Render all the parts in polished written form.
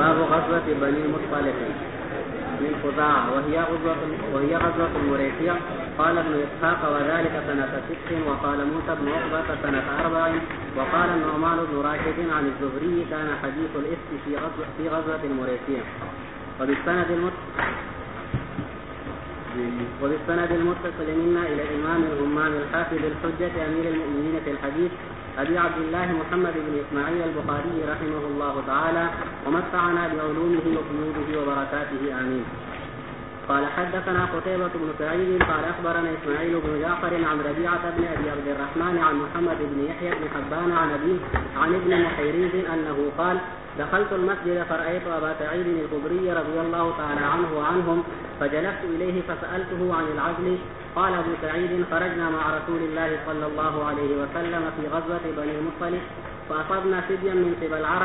باب غزوة بني المصطلق من خزاعة وهي غزوة المريسية. قال ابن إسحاق وذلك سنة 6 وقال موسى بن عقبة سنة 4 وقال النعمان بن راشد عن الزهري كان حديث الإفك في غزوة المريسية. وبالسند المتصل منا إلى الإمام الهمام الحافظ الحجة أمير المؤمنين في الحديث أبي عبد الله محمد بن إسماعيل البخاري رحمه الله تعالى ومتعنا بعلومه وقيوده وبركاته آمين. قال حدثنا قتيبة بن سعيد قال أخبرنا إسماعيل بن جعفر عن ربيعة بن أبي عبد الرحمن عن محمد بن يحيى بن حبان عن أبيه عن ابن محيريز أنه قال دخلت المسجد فرأيت أبا سعيد الخدري رضي الله تعالى عنه وعنهم فجلست إليه فسألته عن العزل. قال أبو سعيد خرجنا مع رسول الله صلى الله عليه وسلم في غزوة بني المصطلق فأصبنا سبيا من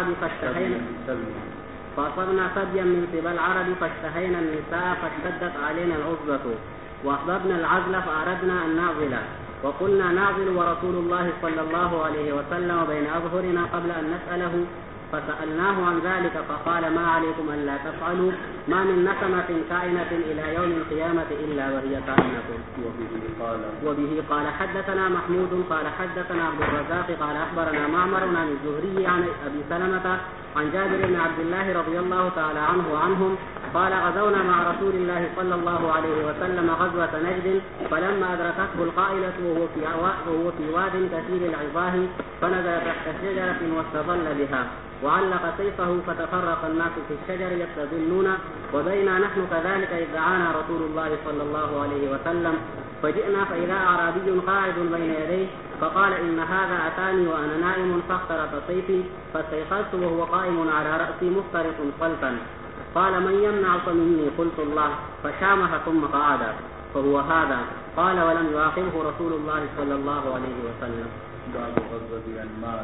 قبل العرب فاشتهينا النساء فاشتدت علينا العصبة وأحببنا العزل فأردنا أن نعزل وقلنا نعزل ورسول الله صلى الله عليه وسلم بين أظهرنا قبل أن نسأله فسألناه عن ذلك فقال ما عليكم ألا تفعلوا ما من نسمة كائنة إلى يوم القيامة إلا وهي كائنة. وبه قال حدثنا محمود قال حدثنا عبد الرزاق قال أخبرنا معمر عن الزهري عن أبي سلمة عن جابر بن عبد الله رضي الله تعالى عنه وعنهم قال غزونا مع رسول الله صلى الله عليه وسلم غزوة نجد فلما أدركته القائلة وهو في واد كثير العظاه فنزل تحت شجرة واستظل بها وعلق سيفه فتفرق الناس في الشجر يستظلون وبينا نحن كذلك إذ دعانا رسول الله صلى الله عليه وسلم فجئنا فإذا أعرابي قاعد بين يديه فقال إن هذا أتاني وأنا نائم فاخترط سيفي فاستيقظت وهو قائم على رأسي مفترق صلتا قال من يمنعك مني قلت الله فشامخ ثم قعد فهو هذا قال ولم يعاقبه رسول الله صلى الله عليه وسلم. باب غزوة أنمار.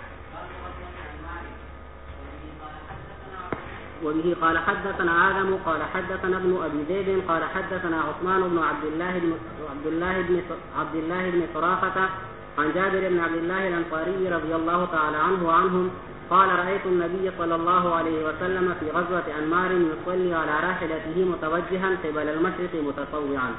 وبه قال حدثنا آدم قال حدثنا ابن أبي زيد قال حدثنا عثمان بن عبد الله بن صرافة عن جابر بن عبد الله الأنصاري رضي الله تعالى عنه وعنهم قال رأيت النبي صلى الله عليه وسلم في غزوة أنمار يصلي على راحلته متوجها قبل المشرق متطوعا.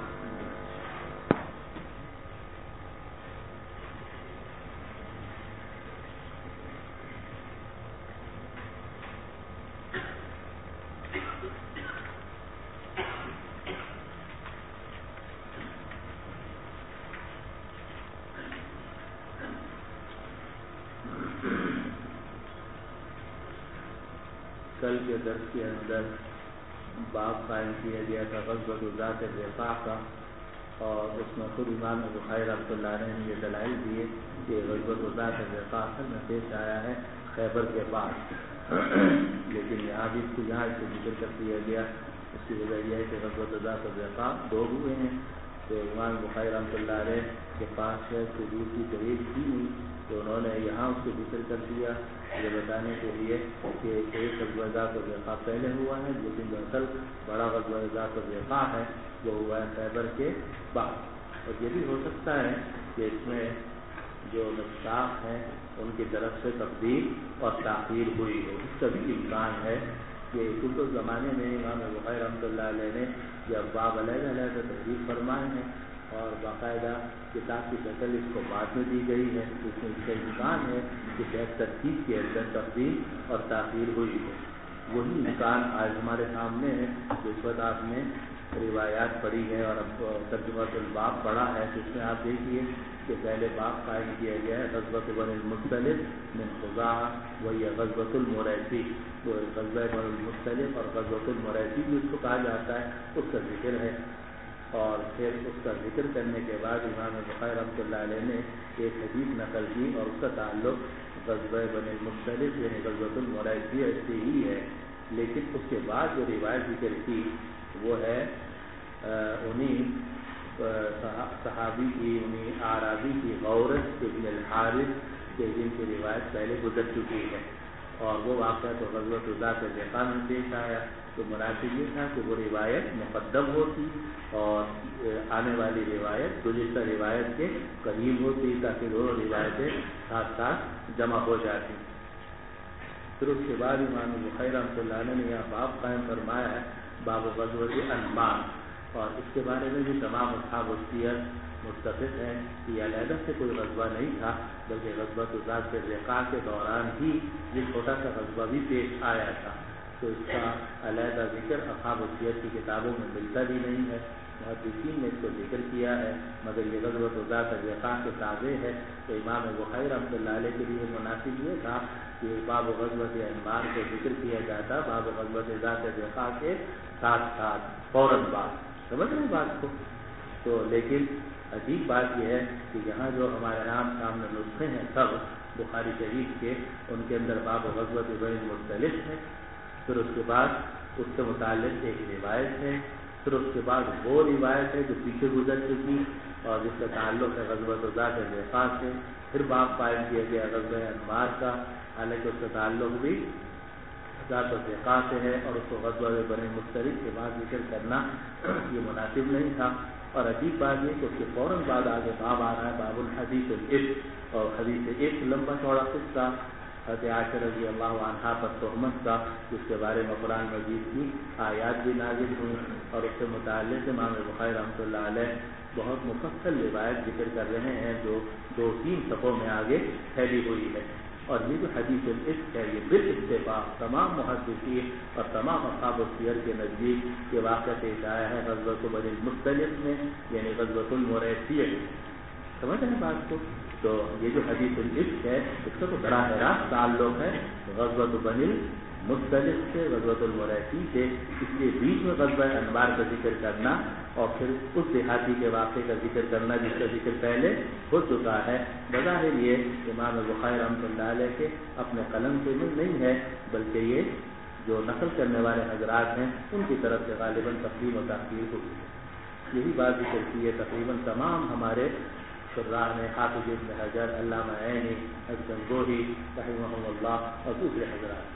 کل کے درس کے اندر باب قائم کیا گیا تھا غزوۃ ذات الرقاع کا اور اس میں خود امام بخاری رحمۃ اللہ علیہ نے یہ دلائل دیے کہ غزوۃ ذات الرقاع اصل میں پیش آیا ہے خیبر کے بعد لیکن یہاں بھی اس سے ذکر کر دیا گیا. اس کی وجہ یہ ہے کہ غزوۃ ذات الرقاع 2 ہوئے ہیں تو امام بخاری رحمۃ اللہ علیہ کے پاس ہے ثبوت کی دلیل تھی نہیں تو انہوں نے یہاں اس کو ذکر کر دیا یہ بتانے کے لیے کہ ایک غزوہ ذات الرقاع پہلے ہوا ہے لیکن جو اصل بڑا غزوہ ذات الرقاع ہے وہ ہوا ہے خیبر کے بعد. اور یہ بھی ہو سکتا ہے کہ اس میں جو نساخ ہیں ان کی طرف سے تبدیل اور تاخیر ہوئی ہو. اس کا بھی امکان ہے کہ کچھ زمانے میں امام بخاری رحمۃ اللہ علیہ نے جب باب علیہ تحریر فرمائے ہیں اور باقاعدہ کتاب کی شکل اس کو بعد میں دی گئی ہے تو اس میں اس کا امکان ہے کہ شاید ترتیب کے اندر تبدیل اور تاخیر ہوئی ہے. وہی امکان آج ہمارے سامنے ہے. جس وقت آپ نے روایات پڑھی ہے اور اب ترجمہ الباب پڑھا ہے تو اس میں آپ دیکھیے کہ پہلے باب قائم کیا گیا ہے غزوۃ بنی المصطلق من خزاعہ وہی غزوۃ المریسی. تو غزوہ بنی المصطلق اور غزوۃ المریسی بھی اس کو کہا جاتا ہے اس کا ذکر ہے. اور پھر اس کا ذکر کرنے کے بعد امام بخاری رحمۃ اللہ علیہ نے ایک حدیث نقل کی اور اس کا تعلق غزوہ بنی المصطلق یعنی غزوۃ المریسی سے ہی ہے. لیکن اس کے بعد جو روایت ذکر کی وہ ہے انہیں صحابی کی انہیں اعرابی کی غورث ابن الحارث کے جن کی روایت پہلے گزر چکی ہے اور وہ واقعہ تو غزوۃ ذات الرقاع میں پیش آیا. تو مناسب یہ تھا کہ وہ روایت مقدم ہوتی اور آنے والی روایت گزشتہ روایت کے قریب ہوتی تاکہ دونوں روایتیں ساتھ ساتھ جمع ہو جاتی. پھر اس کے بعد امام بخاری رحمۃ اللہ علیہ نے یہاں باب قائم فرمایا ہے باب غزوۃ انمار، اور اس کے بارے میں بھی تمام اصحاب السیر متفق ہیں کہ یہ علیحدہ سے کوئی غزوہ نہیں تھا، بلکہ غزوۃ ذات الرقاع کے دوران ہی یہ چھوٹا سا غزوہ بھی پیش آیا تھا، تو اس کا علیحدہ ذکر اصحاب السیر کی کتابوں میں ملتا بھی نہیں ہے، محدثین نے اس کو ذکر کیا ہے، مگر یہ غزوۃ ذات الرقاع کے تابع ہے، تو امام بخاری رحمۃ اللہ علیہ کے لیے مناسب یہ تھا کہ باب غزوۃ انمار کو ذکر کیا جاتا باب غزوۃ ذات الرقاع کے ساتھ ساتھ فوراً بعد، سمجھ رہے ہیں بات کو؟ تو لیکن عجیب بات یہ ہے کہ یہاں جو ہمارے نام سامنے نسخے ہیں سب بخاری شریف کے، ان کے اندر باب غزوۃ بنی المصطلق ہے، پھر اس کے بعد اس سے متعلق ایک روایت ہے، پھر اس کے بعد وہ روایت ہے جو پیچھے گزر چکی اور جس کا تعلق ہے غزوۃ ذات الرقاع سے، پھر باب قائم کیا گیا غزوہ انمار کا، حالانکہ اس کا تعلق بھی ذات الرقاع سے ہے اور اس کو غزوہ بنی المصطلق کے بعد ذکر کرنا یہ مناسب نہیں تھا، اور عجیب بات یہ کہ اس کے فوراً بعد آگے باب آ رہا ہے باب الحدیث الافک، اور حدیث ایک لمبا چوڑا قصہ حضرت عائشہ رضی اللہ عنہا پر تہمت کا، جس کے بارے میں قرآن مجید کی آیات بھی نازل ہوئی، اور اس سے متعلق امام بخاری رحمۃ اللہ علیہ بہت مفصل روایت ذکر کر رہے ہیں جو 2-3 صفحوں میں آگے پھیلی ہوئی ہے، اور یہ جو حدیث الافک ہے یہ بالاتفاق تمام محدثین اور تمام اصحاب السیر کے نزدیک یہ واقعہ پیش آیا ہے غزوۃ بنی المصطلق میں، یعنی غزوۃ المریسیہ، سمجھ رہے ہیں بات کو؟ تو یہ جو حدیث الافک ہے اس کا تو براہ راست تعلق ہے غزوۃ بنی المصطلق سے، غزوۃ المریسی سے، اس لیے بیچ میں غزوہ انمار کا ذکر کرنا اور پھر اس دیہاتی کے واقعے کا ذکر کرنا جس کا ذکر پہلے ہو چکا ہے، بظاہر یہ امام بخاری رحمۃ اللہ علیہ کے اپنے قلم سے نہیں ہے، بلکہ یہ جو نقل کرنے والے حضرات ہیں ان کی طرف سے غالباً تقدیم و تاخیر ہوئی ہے، یہی بات ذکر کی ہے تقریباً تمام ہمارے شراح نے، حافظ ابن حجر، علامہ عینی، حسن گوہی رحمہم اللہ اور دوسرے حضرات،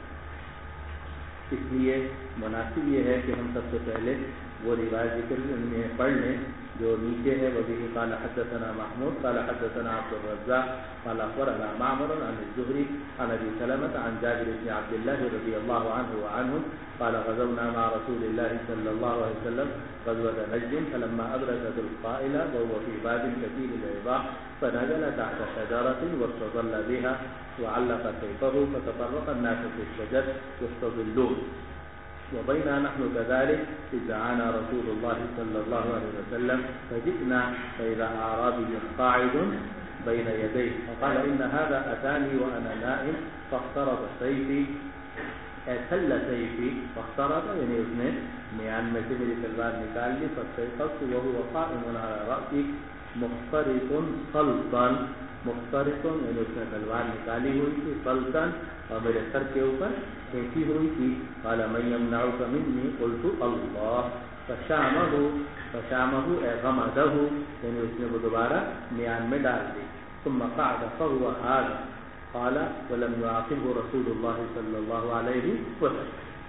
اس لیے مناسب یہ ہے کہ ہم سب سے پہلے وہ روایت ذکر میں پڑھ لیں جو نیچے ہے، وبه قال حدثنا محمود قال حدثنا عبد الرزاق قال اخبرنا معمر عن الزهري عن ابي سلمة عن جابر بن عبد الله رضي الله عنه وعنهم قال غزونا مع رسول الله صلى الله عليه وسلم غزوة نجد فلما أدركت القائلة وهو في باب كثير العظام فنزل تحت شجرة واستظل بها وعلق سيفه فتفرق الناس في الشجر يستظلون وبينا نحن كذلك إذ دعانا رسول الله صلى الله عليه وسلم فجئنا فإذا أعرابي قاعد بين يديه فقال إن هذا أتاني وأنا نائم فاخترط سيفي سل سيفي فاخترط يعني اس نے میان میں سے میری تلوار نکال لی فاستيقظت وهو قائم على رأسي مخترط صلبا مخترط یعنی اس نے تلوار نکالی ہوئی تھی صلبا اور میرے سر کے اوپر کھینچی ہوئی تھی، قال من يمنعك مني قلت الله فشامه اے غمده یعنی اس نے وہ دوبارہ میان میں ڈال دی، ثم قعد فهو هذا قال ولم يعاقبه رسول الله صلی اللہ علیہ وسلم۔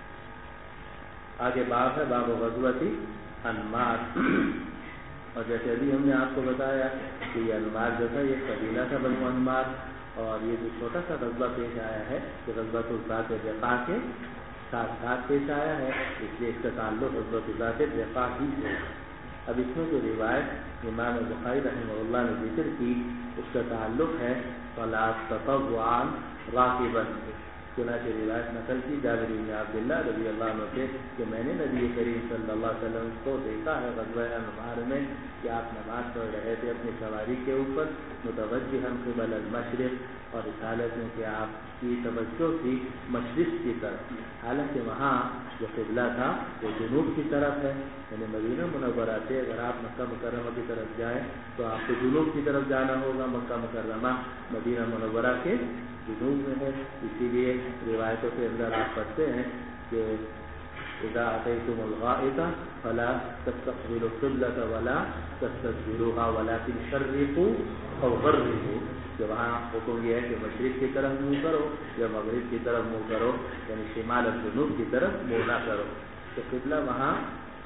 آگے باب ہے باب غزوۃ انمار، اور جیسے ابھی ہم نے آپ کو بتایا کہ یہ انمار جو تھا یہ قبیلہ تھا بنو انمار، اور یہ جو چھوٹا سا غزوہ پیش آیا ہے یہ غزوۃ ذات الرقاع کے ساتھ ساتھ پیش آیا ہے، اس لیے اس کا تعلق غزوۃ ذات الرقاع ہی سے۔ اب اس میں جو روایت امام بخاری رحمہ اللہ نے ذکر کی اس کا تعلق ہے صلاۃ تطوعا راکبا سے، چنانچہ روایت نقل کی جابر بن عبداللہ رضی اللہ عنہ سے کہ میں نے نبی کریم صلی اللہ علیہ وسلم کو دیکھا ہے غزوہ انمار میں کہ آپ نماز پڑھ رہے تھے اپنی سواری کے اوپر متوجہا قبل المشرق، اور اس حالت میں کہ آپ کی توجہ تھی مشرق کی طرف، حالانکہ وہاں جو قبلہ تھا وہ جنوب کی طرف ہے، یعنی مدینہ منورہ سے اگر آپ مکہ مکرمہ کی طرف جائیں تو آپ کو جنوب کی طرف جانا ہوگا، مکہ مکرمہ مدینہ منورہ کے جنوب میں ہے، اسی لیے روایتوں کے اندر آپ پڑھتے ہیں کہ اذا اتيتم الغائط فلا تستقبلوا القبلة ولا تستدبروها ولكن شرقوا او غربوا، کہ وہاں حکم یہ ہے کہ مشرق کی طرف منہ کرو یا مغرب کی طرف منہ کرو، یعنی شمال اور جنوب کی طرف منہ نہ کرو، تو قبلہ وہاں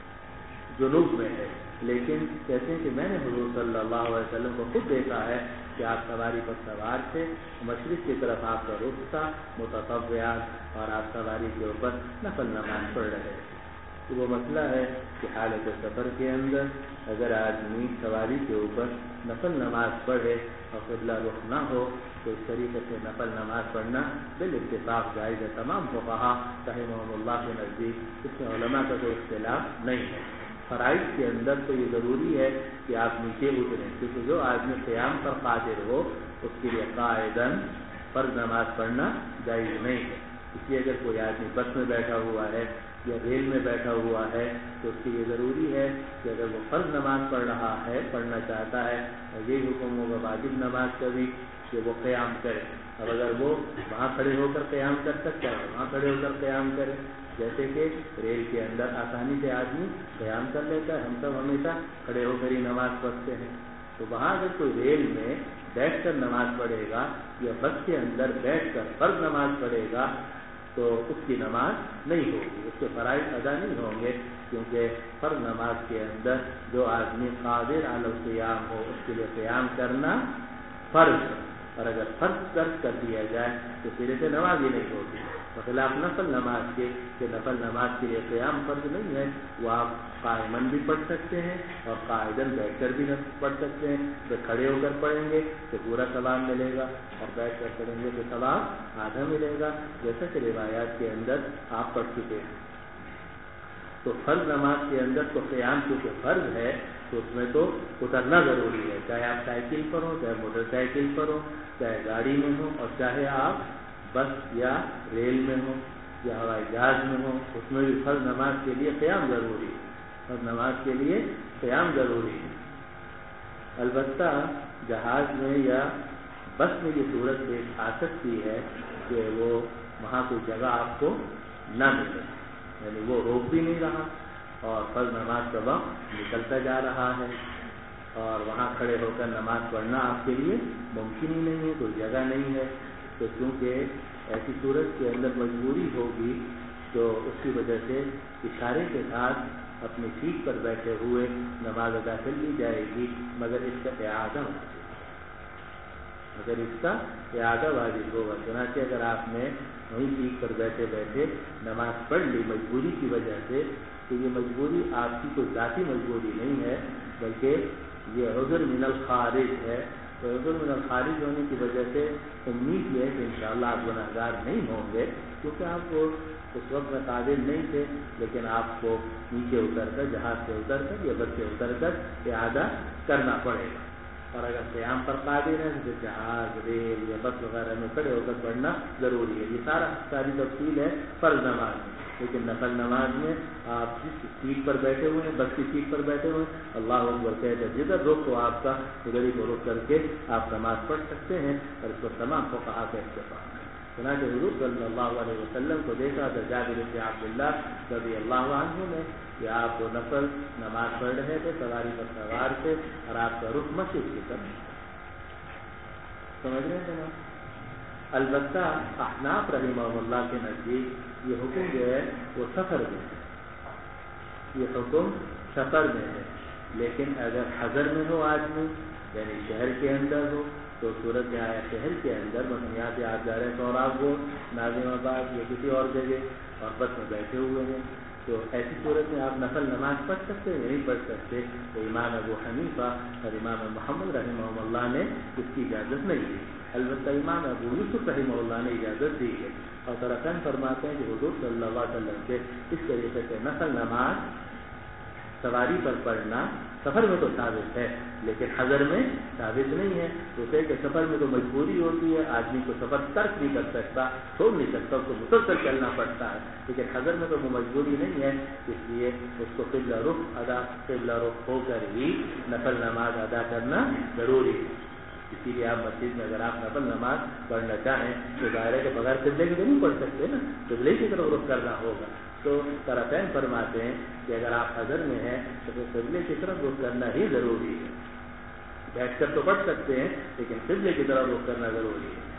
جنوب میں ہے، لیکن کہتے ہیں کہ میں نے حضور صلی اللہ علیہ وسلم کو خود دیکھا ہے کہ آپ سواری پر سوار تھے، مشرق کی طرف آپ کا رخ تھا، متطوعات، اور آپ سواری کے اوپر نفل نماز پڑھ رہے تھے۔ تو وہ مسئلہ ہے کہ حالت سفر کے اندر اگر آدمی سواری کے اوپر نفل نماز پڑھے اور قبلہ رخ نہ ہو تو اس طریقے سے نفل نماز پڑھنا بالاتفاق جائز ہے۔ تمام فقہا رحمہم اللہ کے نزدیک اس میں علماء کا کوئی اختلاف نہیں ہے۔ فرائض کے اندر تو یہ ضروری ہے کہ آپ نیچے اتریں، کیونکہ جو آدمی قیام پر قادر ہو اس کے لیے قاعداً فرض نماز پڑھنا جائز نہیں ہے۔ اس لیے اگر کوئی آدمی بس میں بیٹھا ہوا ہے یا ریل میں بیٹھا ہوا ہے تو اس کے لیے ضروری ہے کہ اگر وہ فرض نماز پڑھ رہا ہے، پڑھنا چاہتا ہے، اور یہی حکم ہوگا واجب نماز کا بھی کہ وہ قیام کرے۔ اور اگر وہ وہاں کھڑے ہو کر قیام کر سکتا ہے وہاں کھڑے ہو کر قیام کرے، جیسے کہ ریل کے اندر آسانی سے آدمی قیام کر لیتا ہے، ہم سب ہمیشہ کھڑے ہو کر ہی نماز پڑھتے ہیں۔ تو وہاں اگر کوئی ریل میں بیٹھ کر نماز پڑھے گا یا بس کے اندر بیٹھ کر فرض نماز پڑھے گا تو اس کی نماز نہیں ہوگی، اس کے فرائض ادا نہیں ہوں گے، کیونکہ فرض نماز کے اندر جو آدمی قادر علی القیام ہو اس کے لیے قیام کرنا فرض ہے، اور اگر فرض ترک کر دیا جائے تو سرے سے نماز ہی نہیں ہوگی۔ بخلاف نفل نماز کے کہ نفل نماز کے لیے قیام فرض نہیں ہے، وہ آپ قائماً بھی پڑھ سکتے ہیں اور قاعداً بیٹھ کر بھی پڑھ سکتے ہیں۔ جب کھڑے ہو کر پڑھیں گے تو پورا ثواب ملے گا، اور بیٹھ کر پڑھیں گے تو ثواب آدھا ملے گا، جیسا کہ روایات کے اندر آپ پڑھ چکے ہیں۔ تو فرض نماز کے اندر تو قیام کیونکہ فرض ہے تو اس میں تو اترنا ضروری ہے، چاہے آپ سائیکل پر ہو، چاہے موٹر سائیکل پر ہو، چاہے گاڑی میں ہو، اور چاہے آپ بس یا ریل میں ہو یا ہوائی جہاز میں ہو، اس میں بھی فرض نماز کے لیے قیام ضروری ہے، فرض نماز کے لیے قیام ضروری ہے۔ البتہ جہاز میں یا بس میں یہ صورت پیش آ سکتی ہے کہ وہ وہاں کوئی جگہ آپ کو نہ ملے، یعنی وہ روک بھی نہیں رہا اور فرض نماز کا وقت نکلتا جا رہا ہے، اور وہاں کھڑے ہو کر نماز پڑھنا آپ کے لیے ممکن ہی نہیں ہے، کوئی جگہ نہیں ہے۔ تو کیونکہ ایسی صورت کے اندر مجبوری ہوگی تو اس کی وجہ سے اشارے کے ساتھ اپنی سیٹ پر بیٹھے ہوئے نماز ادا کر لی جائے گی، مگر اس کا اعادہ واجب ہوگا۔ چنانچہ اگر آپ نے وہیں سیٹ پر بیٹھے بیٹھے نماز پڑھ لی مجبوری کی وجہ سے، تو یہ مجبوری آپ کی کوئی ذاتی مجبوری نہیں ہے، بلکہ یہ عذر من الخارج ہے۔ تو عذر من الخارج ہونے کی وجہ سے امید یہ ہے کہ انشاءاللہ آپ گناہگار نہیں ہوں گے، کیونکہ آپ کو اس وقت میں قابل نہیں تھے، لیکن آپ کو نیچے اتر کر، جہاز سے اتر کر یا بس سے اتر کر اعادہ کرنا پڑے گا۔ اور اگر قیام پر قادر ہے تو جہاز، ریل یا بس وغیرہ میں کھڑے ہو کر پڑھنا ضروری ہے۔ یہ ساری تفصیل ہے فرض نماز میں، لیکن نفل نماز میں آپ جس سیٹ پر بیٹھے ہوئے ہیں، بس کی سیٹ پر بیٹھے ہوئے ہیں، اللہ اکبر کہہ کر جدھر رخ ہو آپ کا ادھر ہی کو رخ کر کے آپ نماز پڑھ سکتے ہیں، اور اس پر تمام فقہا کا اتفاق ہے۔ چنانچہ حضور صلی اللہ علیہ وسلم کو دیکھا تھا جابر بن عبداللہ رضی اللہ عنہ نے کہ آپ کو نفل نماز پڑھ رہے تھے، سواری پر سوار تھے، اور آپ کا رخ مشرق کی طرف، سمجھ رہے ہیں نا۔ البتہ احناف رحمہ اللہ کے نزدیک یہ حکم جو ہے وہ سفر میں ہے، یہ حکم سفر میں ہے، لیکن اگر حضر میں ہو آدمی، یعنی شہر کے اندر ہو، تو صورت میں آیا شہر کے اندر، مثلا یہاں سے آپ جا رہے ہیں سوراب کو، ناظم آباد یا کسی اور جگہ، اور بس میں بیٹھے ہوئے ہیں، تو ایسی صورت میں آپ نفل نماز پڑھ سکتے ہیں یا نہیں پڑھ سکتے؟ تو امام ابو حنیفہ اور امام محمد رحمہ اللہ نے اس کی اجازت نہیں دی، البتہ امام ابو یوسف رحمہ اللہ نے اجازت دی ہے، اور طرفین فرماتے ہیں کہ حضور صلی اللہ علیہ وسلم سے اس طریقے سے نفل نماز سواری پر پڑھنا سفر میں تو ثابت ہے، لیکن حضر میں ثابت نہیں ہے۔ تو کہ سفر میں تو مجبوری ہوتی ہے، آدمی کو سفر ترک نہیں کر سکتا، چھوڑ نہیں سکتا، اس کو مسلسل چلنا پڑتا ہے، لیکن حضر میں تو وہ مجبوری نہیں ہے، اس لیے اس کو قبلہ رخ ہو کر ہی نفل نماز ادا کرنا ضروری ہے۔ اسی لیے آپ مسجد میں اگر آپ نفل نماز پڑھنا چاہیں تو ظاہر ہے کہ بغیر قبلے کے تو نہیں پڑھ سکتے نا، قبلے کی طرف رخ کرنا ہوگا۔ تو طرفین فرماتے ہیں کہ اگر آپ حضر میں ہیں تو پھر قبلے کی طرف رخ کرنا ہی ضروری ہے، بیٹھ کر تو پڑھ سکتے ہیں لیکن قبلے کی طرف رخ کرنا ضروری ہے۔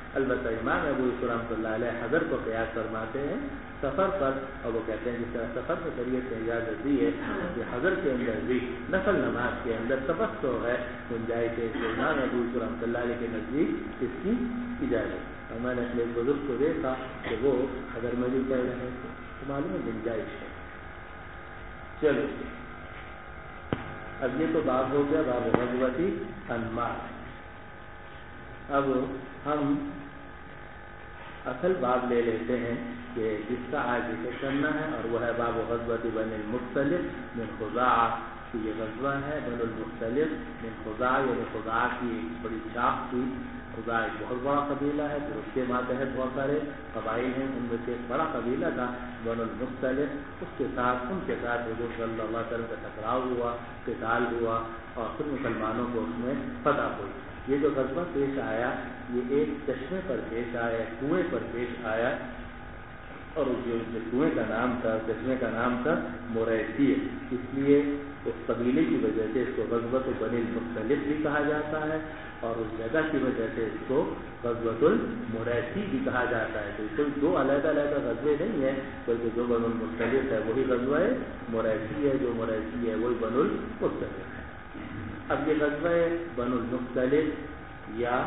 البتہ امام ابو یوسف رحمۃ اللہ علیہ حضر کو قیاس فرماتے ہیں سفر پر، اور وہ کہتے ہیں جس طرح سفر میں شریعت نے اجازت دی ہے کہ حضر کے اندر بھی نفل نماز کے اندر سبق تو ہے گنجائش ہے، امام ابو یوسف رحمۃ اللہ علیہ کے نزدیک اس کی اجازت۔ اور میں نے اپنے بزرگ کو دیکھا کہ وہ حضر میں بھی پڑھ رہے تھے، تو معلوم ہے گنجائش ہے۔ چلو اب یہ تو باب ہو گیا باب غزوۃ انمار۔ اب ہم اصل باب لے لیتے ہیں کہ جس کا آج ذکر کرنا ہے، اور وہ ہے باب غزوۃ بنی المختلف من خزاعہ، کہ یہ غزوہ ہے بنی المختلف من خزاعہ، یعنی خزاعہ کی ایک بڑی شاخ تھی۔ خزاعہ ایک بہت بڑا قبیلہ ہے، پھر اس کے ماتحت بہت سارے قبائل ہیں، ان میں سے ایک بڑا قبیلہ تھا بنی المختلف۔ اس کے ساتھ ان کے ساتھ حضور صلی اللہ علیہ وسلم کا ٹکراؤ ہوا، قتال ہوا، اور پھر مسلمانوں کو اس میں فتح ہوئی۔ یہ جو غزوہ پیش آیا یہ ایک چشمے پر پیش آیا، کنویں پر پیش آیا، اور جو کنویں کا نام تھا، چشمے کا نام تھا مریسی، اس لیے اس قبیلے کی وجہ سے اس کو غزوۃ بنی المختلف بھی کہا جاتا ہے، اور اس جگہ کی وجہ سے اس کو غزوۃ المریسی بھی کہا جاتا ہے۔ تو کوئی دو علیحدہ علیحدہ غزوے نہیں ہیں، بلکہ جو بنی المختلف ہے وہی غزوہ مریسی ہے، جو مریسی ہے وہی بنی المختلف ہے۔ اب یہ غزوہ بنی المختلف یا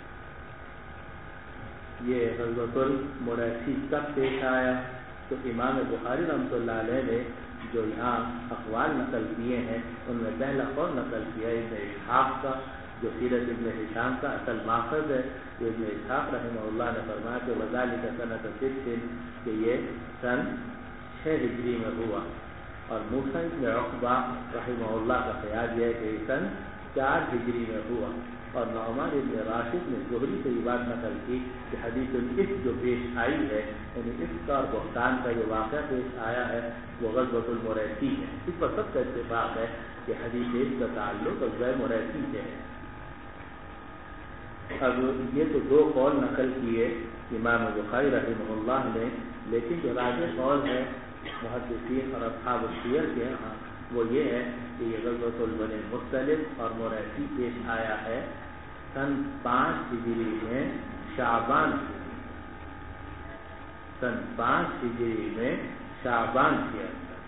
یہ غزوۃ المریسی کب پیش آیا، تو امام بخاری رحمۃ اللہ علیہ نے جو یہاں اقوال نقل کیے ہیں ان میں پہلا قول نقل کیا ابن اسحاق کا، جو سیرت ابن ہشام کا اصل ماخذ ہے۔ جو ابن اسحاق رحمہ اللہ نے فرمایا کہ وذالک سنۃ 6 کہ یہ سن 6 ہجری میں ہوا، اور موسیٰ ابن عقبہ رحمہ اللہ کا خیال یہ ہے کہ سن 4 ہجری میں ہوا، اور نعمان ابن راشد نے زہری سے یہ بات نقل کی کہ حدیث الافک جو پیش آئی ہے، یعنی افک کا اور بہتان کا جو واقعہ پیش آیا ہے وہ غزوۃ المریسی ہے۔ اس پر سب کا اتفاق ہے کہ حدیث افک کا تعلق غزوہ مریسی سے ہے۔ اب یہ تو 2 قول نقل کیے امام بخاری رحمہ اللہ نے، لیکن جو راجح قول ہے محدثین اور اصحاب السیر کے ہاں وہ یہ ہے کہ یہ غزوۃ بنی المختلف اور مریسی پیش آیا ہے سن 5 ہجری میں شعبان، سن 5 ہجری میں شعبان کے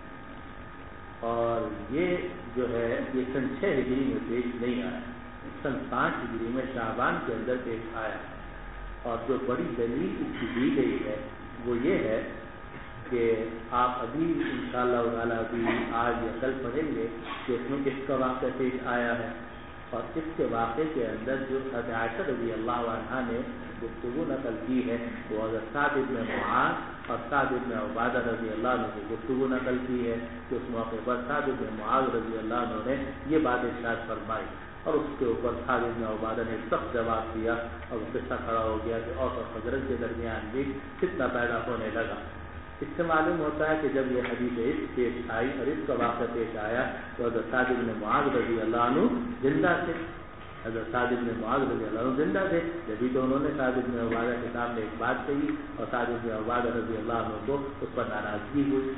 اندر، اور یہ جو ہے یہ سن 6 ہجری میں پیش نہیں آیا، سن 5 ہجری میں شعبان کے اندر پیش آیا۔ اور جو بڑی دلیل اس کی دی گئی ہے وہ یہ ہے کہ آپ ابھی انشاءاللہ تعالیٰ ابھی آج یا کل پڑھیں گے کہ اس میں اس کا واقعہ پیش آیا ہے، اور اس کے واقعے کے اندر جو حضرت عائشہ رضی اللہ عنہا نے گفتگو نقل کی ہے وہ حضرت سعد بن معاذ اور سعد بن عبادہ رضی اللہ عنہ سے گفتگو نقل کی ہے کہ اس موقع پر سعد بن معاذ رضی اللہ عنہ نے یہ بات ارشاد فرمائی، اور اس کے اوپر سعد بن عبادہ نے سخت جواب دیا، اور وہ قصہ کھڑا ہو گیا کہ اوس اور خزرج کے درمیان بھی فتنہ پیدا ہونے لگا۔ اس سے معلوم ہوتا ہے کہ جب یہ حدیث عشق پیش آئی اور اس کا واقعہ پیش آیا تو حضرت سعد بن معاذ رضی اللہ عنہ زندہ تھے، حضرت سعد بن معاذ رضی اللہ عنہ زندہ تھے، جبھی تو انہوں نے سعد بن عبادہ کے سامنے ایک بات کہی اور سعد بن عبادہ رضی اللہ عنہ کو اس پر ناراضگی ہوئی۔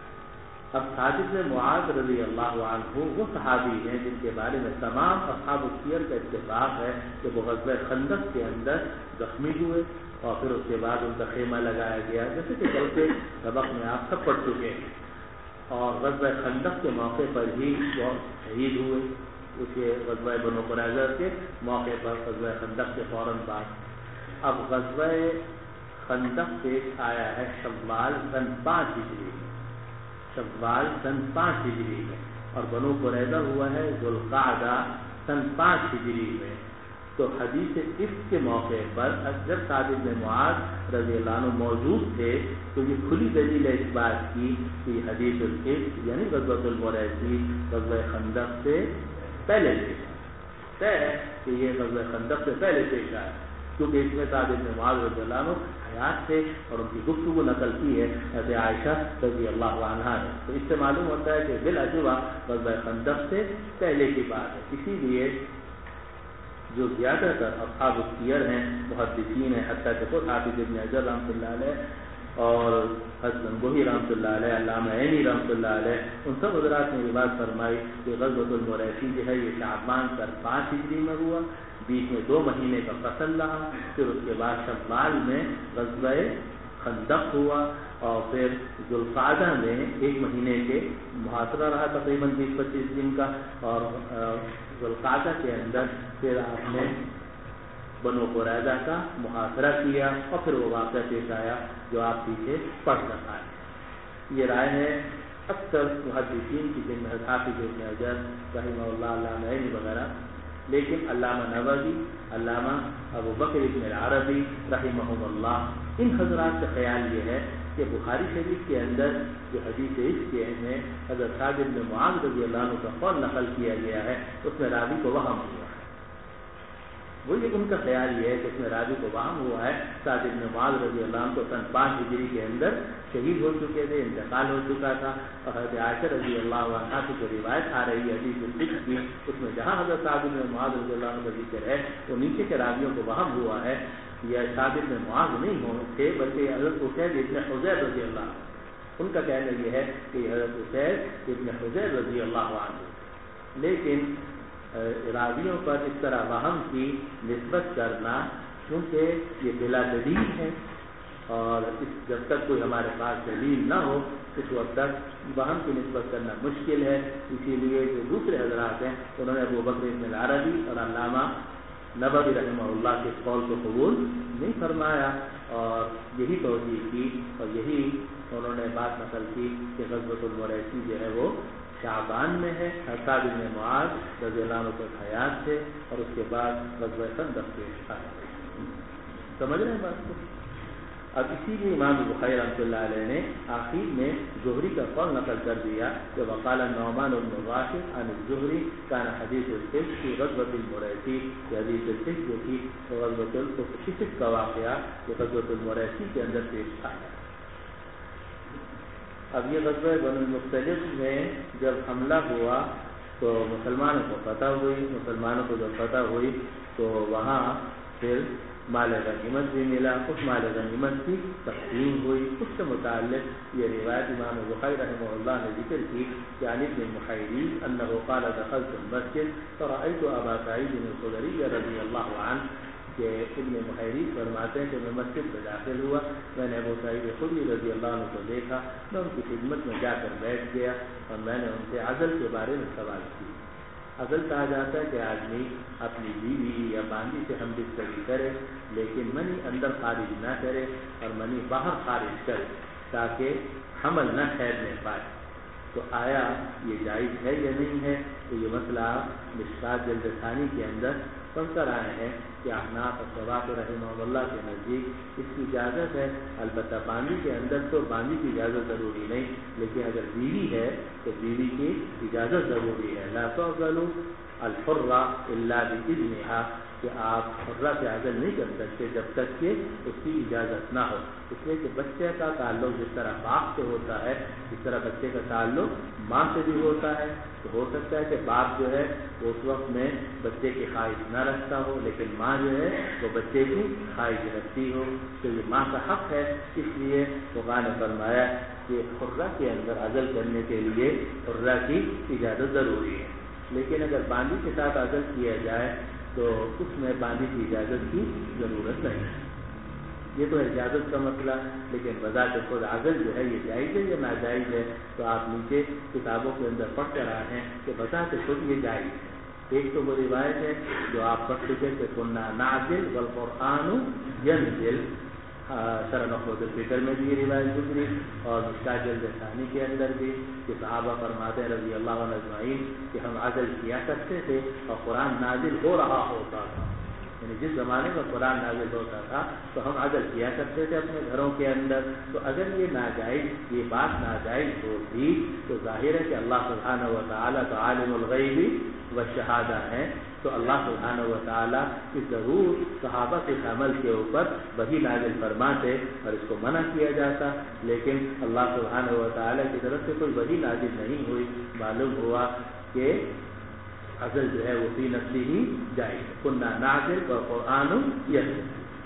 اب سعد بن معاذ رضی اللہ عنہ وہ صحابی ہیں جن کے بارے میں تمام اصحاب السیر کا اتفاق ہے کہ وہ غزوہ خندق کے اندر زخمی ہوئے، اور پھر اس کے بعد ان کا خیمہ لگایا گیا، جیسے کہ کل کے سبق میں آپ سب پڑھ چکے ہیں، اور غزوہ خندق کے موقع پر ہی وہ شہید ہوئے، اس کے غزوہ بنو قریظہ کے موقع پر غزوہ خندق کے فوراً بعد۔ اب غزوہ خندق پیش آیا ہے شوال سن 5 ہجری میں، شوال سن 5 ہجری میں، اور بنو قریظہ ہوا ہے ذوالقعدہ سن 5 ہجری میں۔ تو حدیث افک کے موقع پر جب سعد بن معاذ رضی اللہ عنہ موجود تھے تو یہ کھلی دلیل ہے اس بات کی کہ حدیث الافک یعنی غزوۃ المریسی غزوہ خندق سے پہلے پیش ہے کہ یہ غزوہ خندق سے پہلے پیش آیا، کیونکہ اس میں سعد بن معاذ رضی اللہ عنہ حیات تھے اور ان کی گفتگو نقل کی ہے حضرت عائشہ رضی اللہ عنہا نے۔ تو اس سے معلوم ہوتا ہے کہ بالاجوا غزوہ خندق سے پہلے کی بات ہے۔ اسی لیے جو زیادہ تر اصحاب السیر ہیں محدثین ہیں، حتیٰ کہ خود حافظ ابن حجر رحمۃ اللہ علیہ اور حضرت گنگوہی رحمۃ اللہ علیہ، علامہ عینی رحمۃ اللہ علیہ، ان سب حضرات نے یہ بات فرمائی کہ غزوۃ المریسی جو ہے یہ شعبان سن 5 ہجری میں ہوا، بیچ میں 2 مہینے کا فصل رہا، پھر اس کے بعد شوال میں غزوہ خندق ہوا، اور پھر ذوالقعدہ میں 1 مہینے کے محاصرہ رہا تقریباً 20-25 دن کا، اور ذوالقعدہ کے اندر پھر آپ نے بنو قریظہ کا محاصرہ کیا، اور پھر وہ واقعہ پیش آیا جو آپ پیچھے پڑھ سکا ہے۔ یہ رائے ہے اکثر محدثین کی، جن میں حافظ ابن حجر رحمہ اللہ، علامہ عینی وغیرہ، لیکن علامہ نووی، علامہ ابو بکر ابن العربی رحمہم اللہ، ان حضرات کا خیال یہ ہے کہ بخاری شریف کے اندر جو حدیث عشق کے ہیں حضرت سعد بن معاذ رضی اللہ عنہ کا قول نقل کیا گیا ہے، اس میں راوی کو وہم ہوا ہے۔ وہی ان کا خیال یہ ہے کہ اس میں راوی کو وہم ہوا ہے۔ سعد بن معاذ رضی اللہ عنہ کو سن 5 ہجری کے اندر شہید ہو چکے تھے، انتقال ہو چکا تھا، اور حضرت عائشہ رضی اللہ عنہا کی جو روایت آ رہی ہے حدیث الفقہ کی، اس میں جہاں حضرت سعد بن معاذ رضی اللہ عنہ کا ذکر ہے وہ نیچے کے راویوں کو وہم ہوا ہے، یہ سعد بن معاذ نہیں ہوئے تھے بلکہ حضرت اسید ابن حضیر رضی اللہ عنہ۔ ان کا کہنا یہ ہے کہ حضرت اسید ابن حضیر رضی اللہ عنہ، لیکن راویوں پر اس طرح وہم کی نسبت کرنا، کیونکہ یہ بلا دلیل ہے، اور جب تک کوئی ہمارے پاس دلیل نہ ہو اس وقت تک وہم کی نسبت کرنا مشکل ہے۔ اسی لیے جو دوسرے حضرات ہیں انہوں نے ابو بکر ابن العربی اور علامہ نووی رحمہ اللہ کے قول کو قبول نہیں فرمایا، اور یہی توجیہ کی، اور یہی انہوں نے بات نقل کی کہ غزوۃ المریسی جو ہے وہ شعبان میں ہے، سعد بن معاذ رضی اللہ عنہ کے حیات تھے، اور اس کے بعد غزوہ خندق پیش آیا۔ سمجھ رہے ہیں بات کو؟ اب اسی لیے امام بخاری رحمۃ اللہ علیہ نے آخر میں زہری کا قول نقل کر دیا کہ وقال النعمان بن راشد عن الزہری کان حدیث الفقہ فی غزوۃ المریسی، کہ حدیث الفقہ جو تھی غزوۃ الفقہ کا واقعہ کہ غزوۃ المریسی کے اندر پیش آیا۔ اب یہ غزوہ بنو المختلف میں جب حملہ ہوا تو مسلمانوں کو فتح ہوئی، مسلمانوں کو جب فتح ہوئی تو وہاں پھر مال غنیمت بھی ملا، اس مال غنیمت کی تقسیم ہوئی۔ اس سے متعلق یہ روایت امام بخاری رحمہ اللہ نے ذکر کی کہ عن ابن محیریز انہ قال دخلت المسجد فرأیت ابا سعید الخدری رضی اللہ عنہ، کہ ابن محیریز فرماتے ہیں کہ میں مسجد میں داخل ہوا، میں نے ابو سعید خدری رضی اللہ عنہ کو دیکھا، میں ان کی خدمت میں جا کر بیٹھ گیا اور میں نے ان سے عزل کے بارے میں سوال کیا۔ عزل کہا جاتا ہے کہ آدمی اپنی بیوی یا باندھی سے ہم بستری کرے، لیکن منی اندر خارج نہ کرے اور منی باہر خارج کرے تاکہ حمل نہ ٹھہرنے پائے۔ تو آیا یہ جائز ہے یا نہیں ہے؟ تو یہ مسئلہ مشکات جلد ثانی کے اندر پڑھ کر آئے ہیں کہ احناف اور ثواب رحمہ اللہ کے نزدیک اس کی اجازت ہے، البتہ باندھی کے اندر تو باندھی کی اجازت ضروری نہیں، لیکن اگر بیوی ہے تو بیوی کی اجازت ضروری ہے۔ لا تعزل الحرہ الا باذنها، کہ آپ حرہ سے عزل نہیں کر سکتے جب تک کہ اس کی اجازت نہ ہو، اس لیے کہ بچے کا تعلق جس طرح باپ سے ہوتا ہے اس طرح بچے کا تعلق ماں سے بھی ہوتا ہے۔ تو ہو سکتا ہے کہ باپ جو ہے وہ اس وقت میں بچے کی خواہش نہ رکھتا ہو، لیکن ماں جو ہے وہ بچے کی خواہش رکھتی ہو، تو یہ ماں کا حق ہے۔ اس لیے فقہاء نے فرمایا کہ حرہ کے اندر عزل کرنے کے لیے حرہ کی اجازت ضروری ہے، لیکن اگر باندھی کے ساتھ عزل کیا جائے تو اس میں باندھی کی اجازت کی ضرورت نہیں ہے۔ یہ تو اجازت کا مسئلہ، لیکن بذات خود عزل جو ہے یہ جائز ہے یا ناجائز ہے تو آپ نیچے کتابوں کے اندر پڑھ کر آئے ہیں کہ بذات خود یہ جائز ہے۔ ایک تو وہ روایت ہے جو آپ پڑھ چکے کہ کنا نعزل والقرآن ینزل، شرح نخبۃ الفکر میں بھی یہ روایت گزری، اور مشکات جلد ثانی کے اندر بھی کہ صحابہ فرماتے ہیں رضی اللہ عنہ اجمعین کہ ہم عزل کیا کرتے تھے اور قرآن نازل ہو رہا ہوتا تھا، یعنی جس زمانے میں قرآن نازل ہوتا تھا تو ہم عزل کیا کرتے تھے اپنے گھروں کے اندر۔ تو اگر یہ ناجائز، یہ بات ناجائز ہوتی تو ظاہر ہے کہ اللہ سبحانہ و تعالیٰ تو عالم الغیب والشہادہ ہے، تو اللہ سبحانہ و تعالیٰ کی ضرور صحابہ کے عمل کے اوپر وحی نازل فرماتے اور اس کو منع کیا جاتا، لیکن اللہ سبحانہ و تعالیٰ کی طرف سے کوئی وحی نازل نہیں ہوئی۔ معلوم ہوا کہ عزل جو ہے وہ فی نفسہ ہی جائز، کنا نعزل والقرآن ینزل۔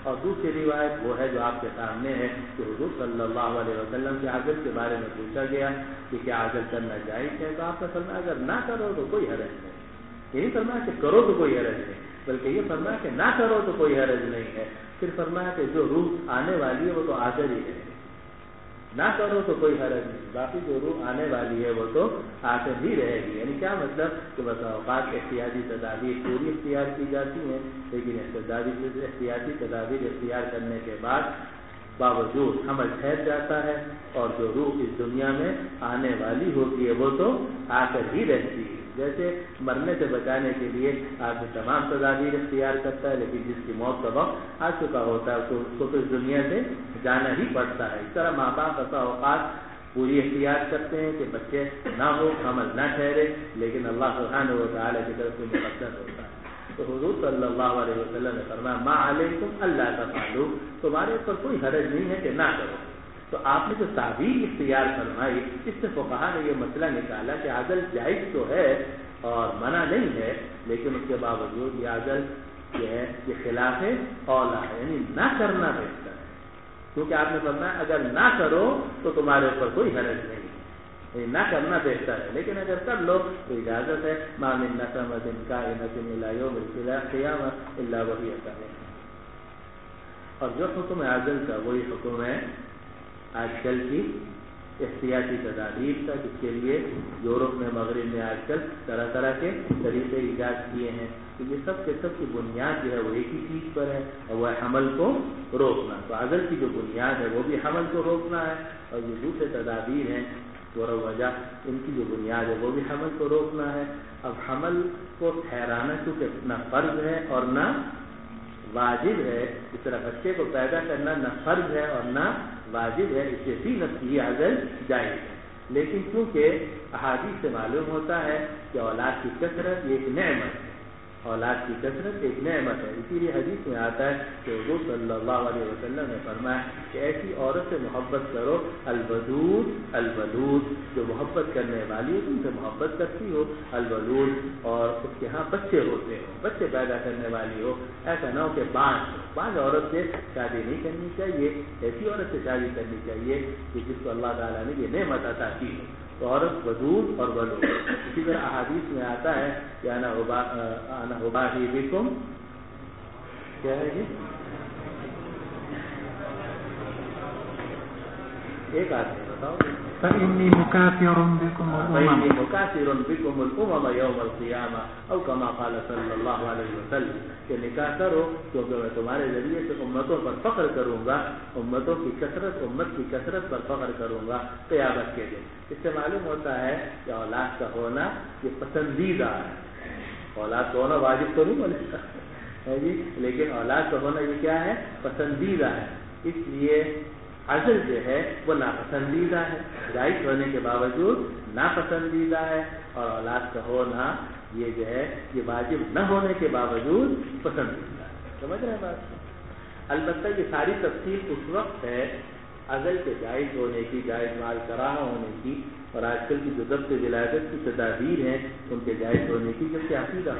اور دوسری روایت وہ ہے جو آپ کے سامنے ہے کہ حضور صلی اللہ علیہ وسلم سے عزل کے بارے میں پوچھا گیا کہ کیا عزل کرنا جائز ہے، تو آپ نے فرمایا اگر نہ کرو تو کوئی حرج نہیں. یہی فرمایا کہ کرو تو کوئی حرج نہیں، بلکہ یہ فرمایا کہ نہ کرو تو کوئی حرج نہیں ہے. پھر فرمایا کہ جو روح آنے والی ہے وہ تو حاضر ہی ہے، نہ کرو تو کوئی حرج نہیں، باقی جو روح آنے والی ہے وہ تو آخر ہی رہے گی. یعنی کیا مطلب کہ بس اوقات احتیاطی تدابیر پوری اختیار کی جاتی ہیں، لیکن احتیاطی تدابیر اختیار کرنے کے بعد باوجود حمل ٹھہر جاتا ہے اور جو روح اس دنیا میں آنے والی ہوتی ہے وہ تو آخر ہی رہتی ہے. جیسے مرنے سے بچانے کے لیے آدمی تمام تدابیر اختیار کرتا ہے، لیکن جس کی موت کا وقت آ چکا ہوتا ہے تو اس کو تو اس دنیا سے جانا ہی پڑتا ہے. اس طرح ماں باپ ایسا اوقات پوری اختیار کرتے ہیں کہ بچے نہ ہو، حمل نہ ٹھہرے، لیکن اللہ سبحانہ و تعالیٰ کی طرف سے مقدر ہوتا ہے. تو حضور صلی اللہ علیہ وسلم نے فرمایا ما علیکم اللہ تفعلوا، تمہارے اوپر کوئی حرج نہیں ہے کہ نہ کرو. تو آپ نے جو تعبیر اختیار فرمائی اس سے فقہا نے یہ مسئلہ نکالا کہ عزل جائز تو ہے اور منع نہیں ہے، لیکن اس کے باوجود یہ عزل جو ہے یہ خلاف اولا ہے، یعنی نہ کرنا بہتر ہے. کیونکہ آپ نے فرمایا اگر نہ کرو تو تمہارے اوپر کوئی حرج نہیں، نہ کرنا بہتر ہے، لیکن اگر کر لو تو اجازت ہے. ما من نسمۃ کائنۃ الی یوم القیامہ الا وہی اثر. اور جو حکم عزل کا وہی حکم ہے آج کل کی احتیاطی تدابیر کا، جس کے لیے یورپ میں مغرب میں آج کل طرح طرح کے طریقے ایجاد کیے ہیں. تو یہ سب کے سب کی بنیاد جو ہے وہ ایک ہی چیز پر ہے اور وہ ہے حمل کو روکنا. تو عزل کی جو بنیاد ہے وہ بھی حمل کو روکنا ہے، اور جو دوسرے تدابیر ہیں وجہ ان کی جو بنیاد ہے وہ بھی حمل کو روکنا ہے. اب حمل کو ٹھہرانا چونکہ نہ فرض ہے اور نہ واجب ہے، اس طرح بچے کو پیدا کرنا نہ فرض ہے اور نہ واجب ہے، اس سے بھی نفسی عزل جائز ہے. لیکن کیونکہ احادیث سے معلوم ہوتا ہے کہ اولاد کی کثرت یہ ایک نعمت ہے، اولاد کی کثرت ایک نعمت ہے. اسی لیے حدیث میں آتا ہے کہ حضور صلی اللہ علیہ وسلم نے فرمایا کہ ایسی عورت سے محبت کرو الودود الودود، جو محبت کرنے والی ہو، تم سے محبت کرتی ہو، الودود، اور اس کے ہاں بچے ہوتے ہو، بچے پیدا کرنے والی ہو. ایسا نہ ہو کہ بعض عورت سے شادی نہیں کرنی چاہیے، ایسی عورت سے شادی کرنی چاہیے کہ جس کو اللہ تعالیٰ نے یہ نعمت عطا کی ہو. تو عورت ودود اور ولود. اسی طرح احادیث میں آتا ہے کہ انا اباہی بکم، کیا ہے یہ ایک آدمی بتاؤ. فإني مكافر بكم الأمم يوم القيامة أو كما قال صلی اللہ علیہ وسلم، کہ نکاح کرو کیونکہ میں تمہارے ذریعے سے امتوں پر فخر کروں گا، امتوں کی کثرت، امت کی کثرت پر فخر کروں گا قیامت کے دن. اس سے معلوم ہوتا ہے کہ اولاد کا ہونا یہ پسندیدہ ہے. اولاد کا ہونا واجب تو نہیں بولتا ہے جی، لیکن اولاد کا ہونا یہ کیا ہے؟ پسندیدہ ہے. اس لیے عزل جو ہے وہ ناپسندیدہ ہے، جائز ہونے کے باوجود ناپسندیدہ ہے، اور اولاد کا ہونا یہ جو ہے یہ واجب نہ ہونے کے باوجود پسندیدہ ہے. سمجھ رہے ہیں بات؟ البتہ یہ ساری تفصیل اس وقت ہے عزل کے جائز ہونے کی، جائز مال کراہ ہونے کی، اور آج کل کی جو ضبط ولادت کی تدابیر ہیں ان کے جائز ہونے کی، جبکہ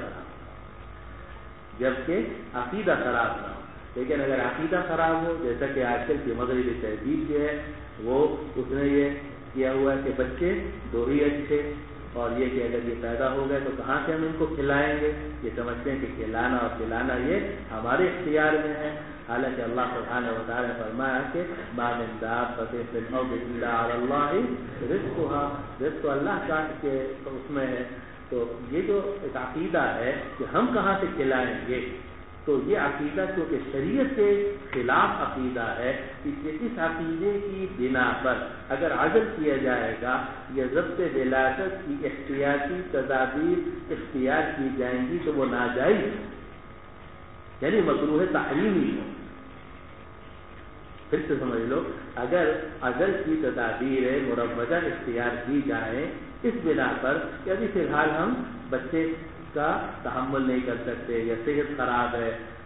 عقیدہ خراب نہ ہو. لیکن اگر عقیدہ خراب ہو، جیسا کہ آج کل کی مغربی تہذیب جو ہے وہ اس نے یہ کیا ہوا ہے کہ بچے دو ہی اچھے، اور یہ کہ اگر یہ پیدا ہو گئے تو کہاں سے ہم ان کو کھلائیں گے، یہ سمجھتے ہیں کہ کھلانا اور پلانا یہ ہمارے اختیار میں ہے. حالانکہ اللہ سبحانہ و تعالیٰ نے فرمایا کہ ما من دابۃ فی الارض الا علی اللہ رزقها، رزق اللہ کا کہ اس میں ہے. تو یہ جو ایک عقیدہ ہے کہ ہم کہاں سے کھلائیں گے، تو یہ عقیدہ چونکہ شریعت کے خلاف عقیدہ ہے، اس عقیدے کی بنا پر اگر عزل کیا جائے گا یا ضبط ولادت کی احتیاطی تدابیر اختیار کی جائیں گی تو وہ ناجائز، یعنی مکروہ تحریمی ہے. پھر سے سمجھ لو، اگر عزل کی تدابیر مروجہ اختیار کی جائیں اس بنا پر کہ ابھی فی الحال ہم بچے کا تحمل نہیں کر سکتے، یا صحت خراب ہے،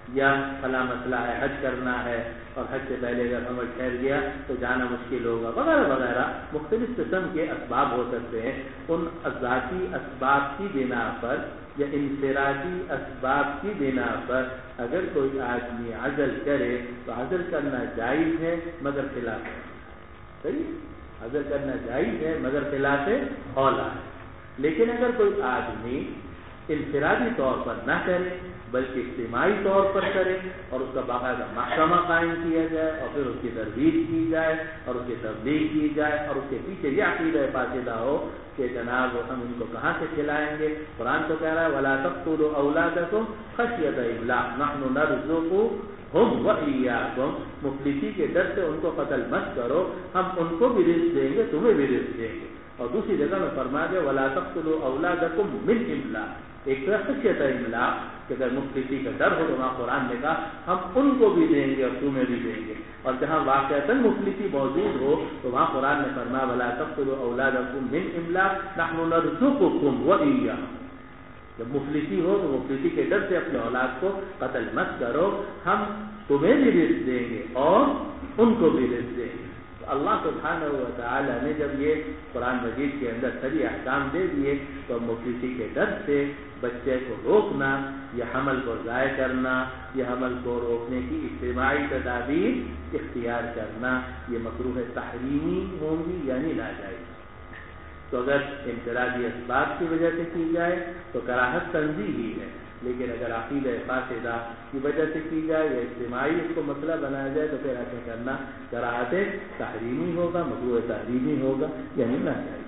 یا فلاں مسئلہ ہے، حج کرنا ہے اور حج سے پہلے اگر عمر ٹھہر گیا تو جانا مشکل ہوگا وغیرہ وغیرہ مختلف قسم کے اسباب ہو سکتے ہیں. ان ذاتی اسباب کی بنا پر یا انفرادی اسباب کی بنا پر اگر کوئی آدمی عزل کرے تو عزل کرنا جائز ہے مگر خلاف ہے. صحیح، عزل کرنا جائز ہے مگر خلاف اولا ہے. لیکن اگر کوئی آدمی انفرادی طور پر نہ کرے بلکہ اجتماعی طور پر کرے اور اس کا باقاعدہ محکمہ قائم کیا جائے اور پھر اس کی تربیت کی جائے اور اس کی تبلیغ کی جائے اور اس کے پیچھے یہ عقیدہ فاسدہ ہو کہ جناب ہم ان کو کہاں سے کھلائیں گے. قرآن تو کہہ رہا ہے وَلَا تَقْتُلُوا أَوْلَادَكُمْ خَشْيَةَ إِمْلَاقٍ نَحْنُ نَرْزُقُهُمْ وَإِيَّاكُمْ. مفلسی کے ڈر سے ان کو قتل مت کرو، ہم ان کو بھی رزق دیں گے تمہیں بھی رزق دیں گے. اور دوسری جگہ میں فرما دیا وَلَا تَقْتُلُوا أَوْلَادَكُمْ مِنْ إِمْلَاقٍ. ایک تو خشیت املاق کہ اگر مفلسی کا ڈر ہو تو وہاں قرآن نے کہا ہم ان کو بھی دیں گے اور تمہیں بھی دیں گے. اور جہاں واقعتاً مفلسی موجود ہو تو وہاں قرآن نے فرمایا وَلَا تَقْتُلُوا أَوْلَادَكُمْ مِنْ إِمْلَاقٍ نَحْنُ نَرْزُقُكُمْ وَإِيَّاهُمْ. جب مفلسی ہو تو مفلسی کے ڈر سے اپنے اولاد کو قتل مت کرو، ہم تمہیں بھی رزق دیں گے اور ان کو بھی رزق دیں گے. اللہ سبحانہ و تعالی نے جب یہ قرآن مجید کے اندر سبھی احکام دے دیے تو مفلسی کے ڈر سے بچے کو روکنا یا حمل کو ضائع کرنا یا حمل کو روکنے کی اجتماعی تدابیر اختیار کرنا یہ مکروہ تحریمی ہوں گی یعنی ناجائز. تو اگر انفرادی اسباب کی وجہ سے کی جائے تو کراہت تنزیہی ہے، لیکن اگر عقیدہ فاسدہ کی وجہ سے کی جائے یا اجتماعی اس کو مسئلہ بنایا جائے تو پھر ایسا کرنا کراہت تحریمی ہوگا، مکروہ تحریمی ہوگا یعنی ناجائز.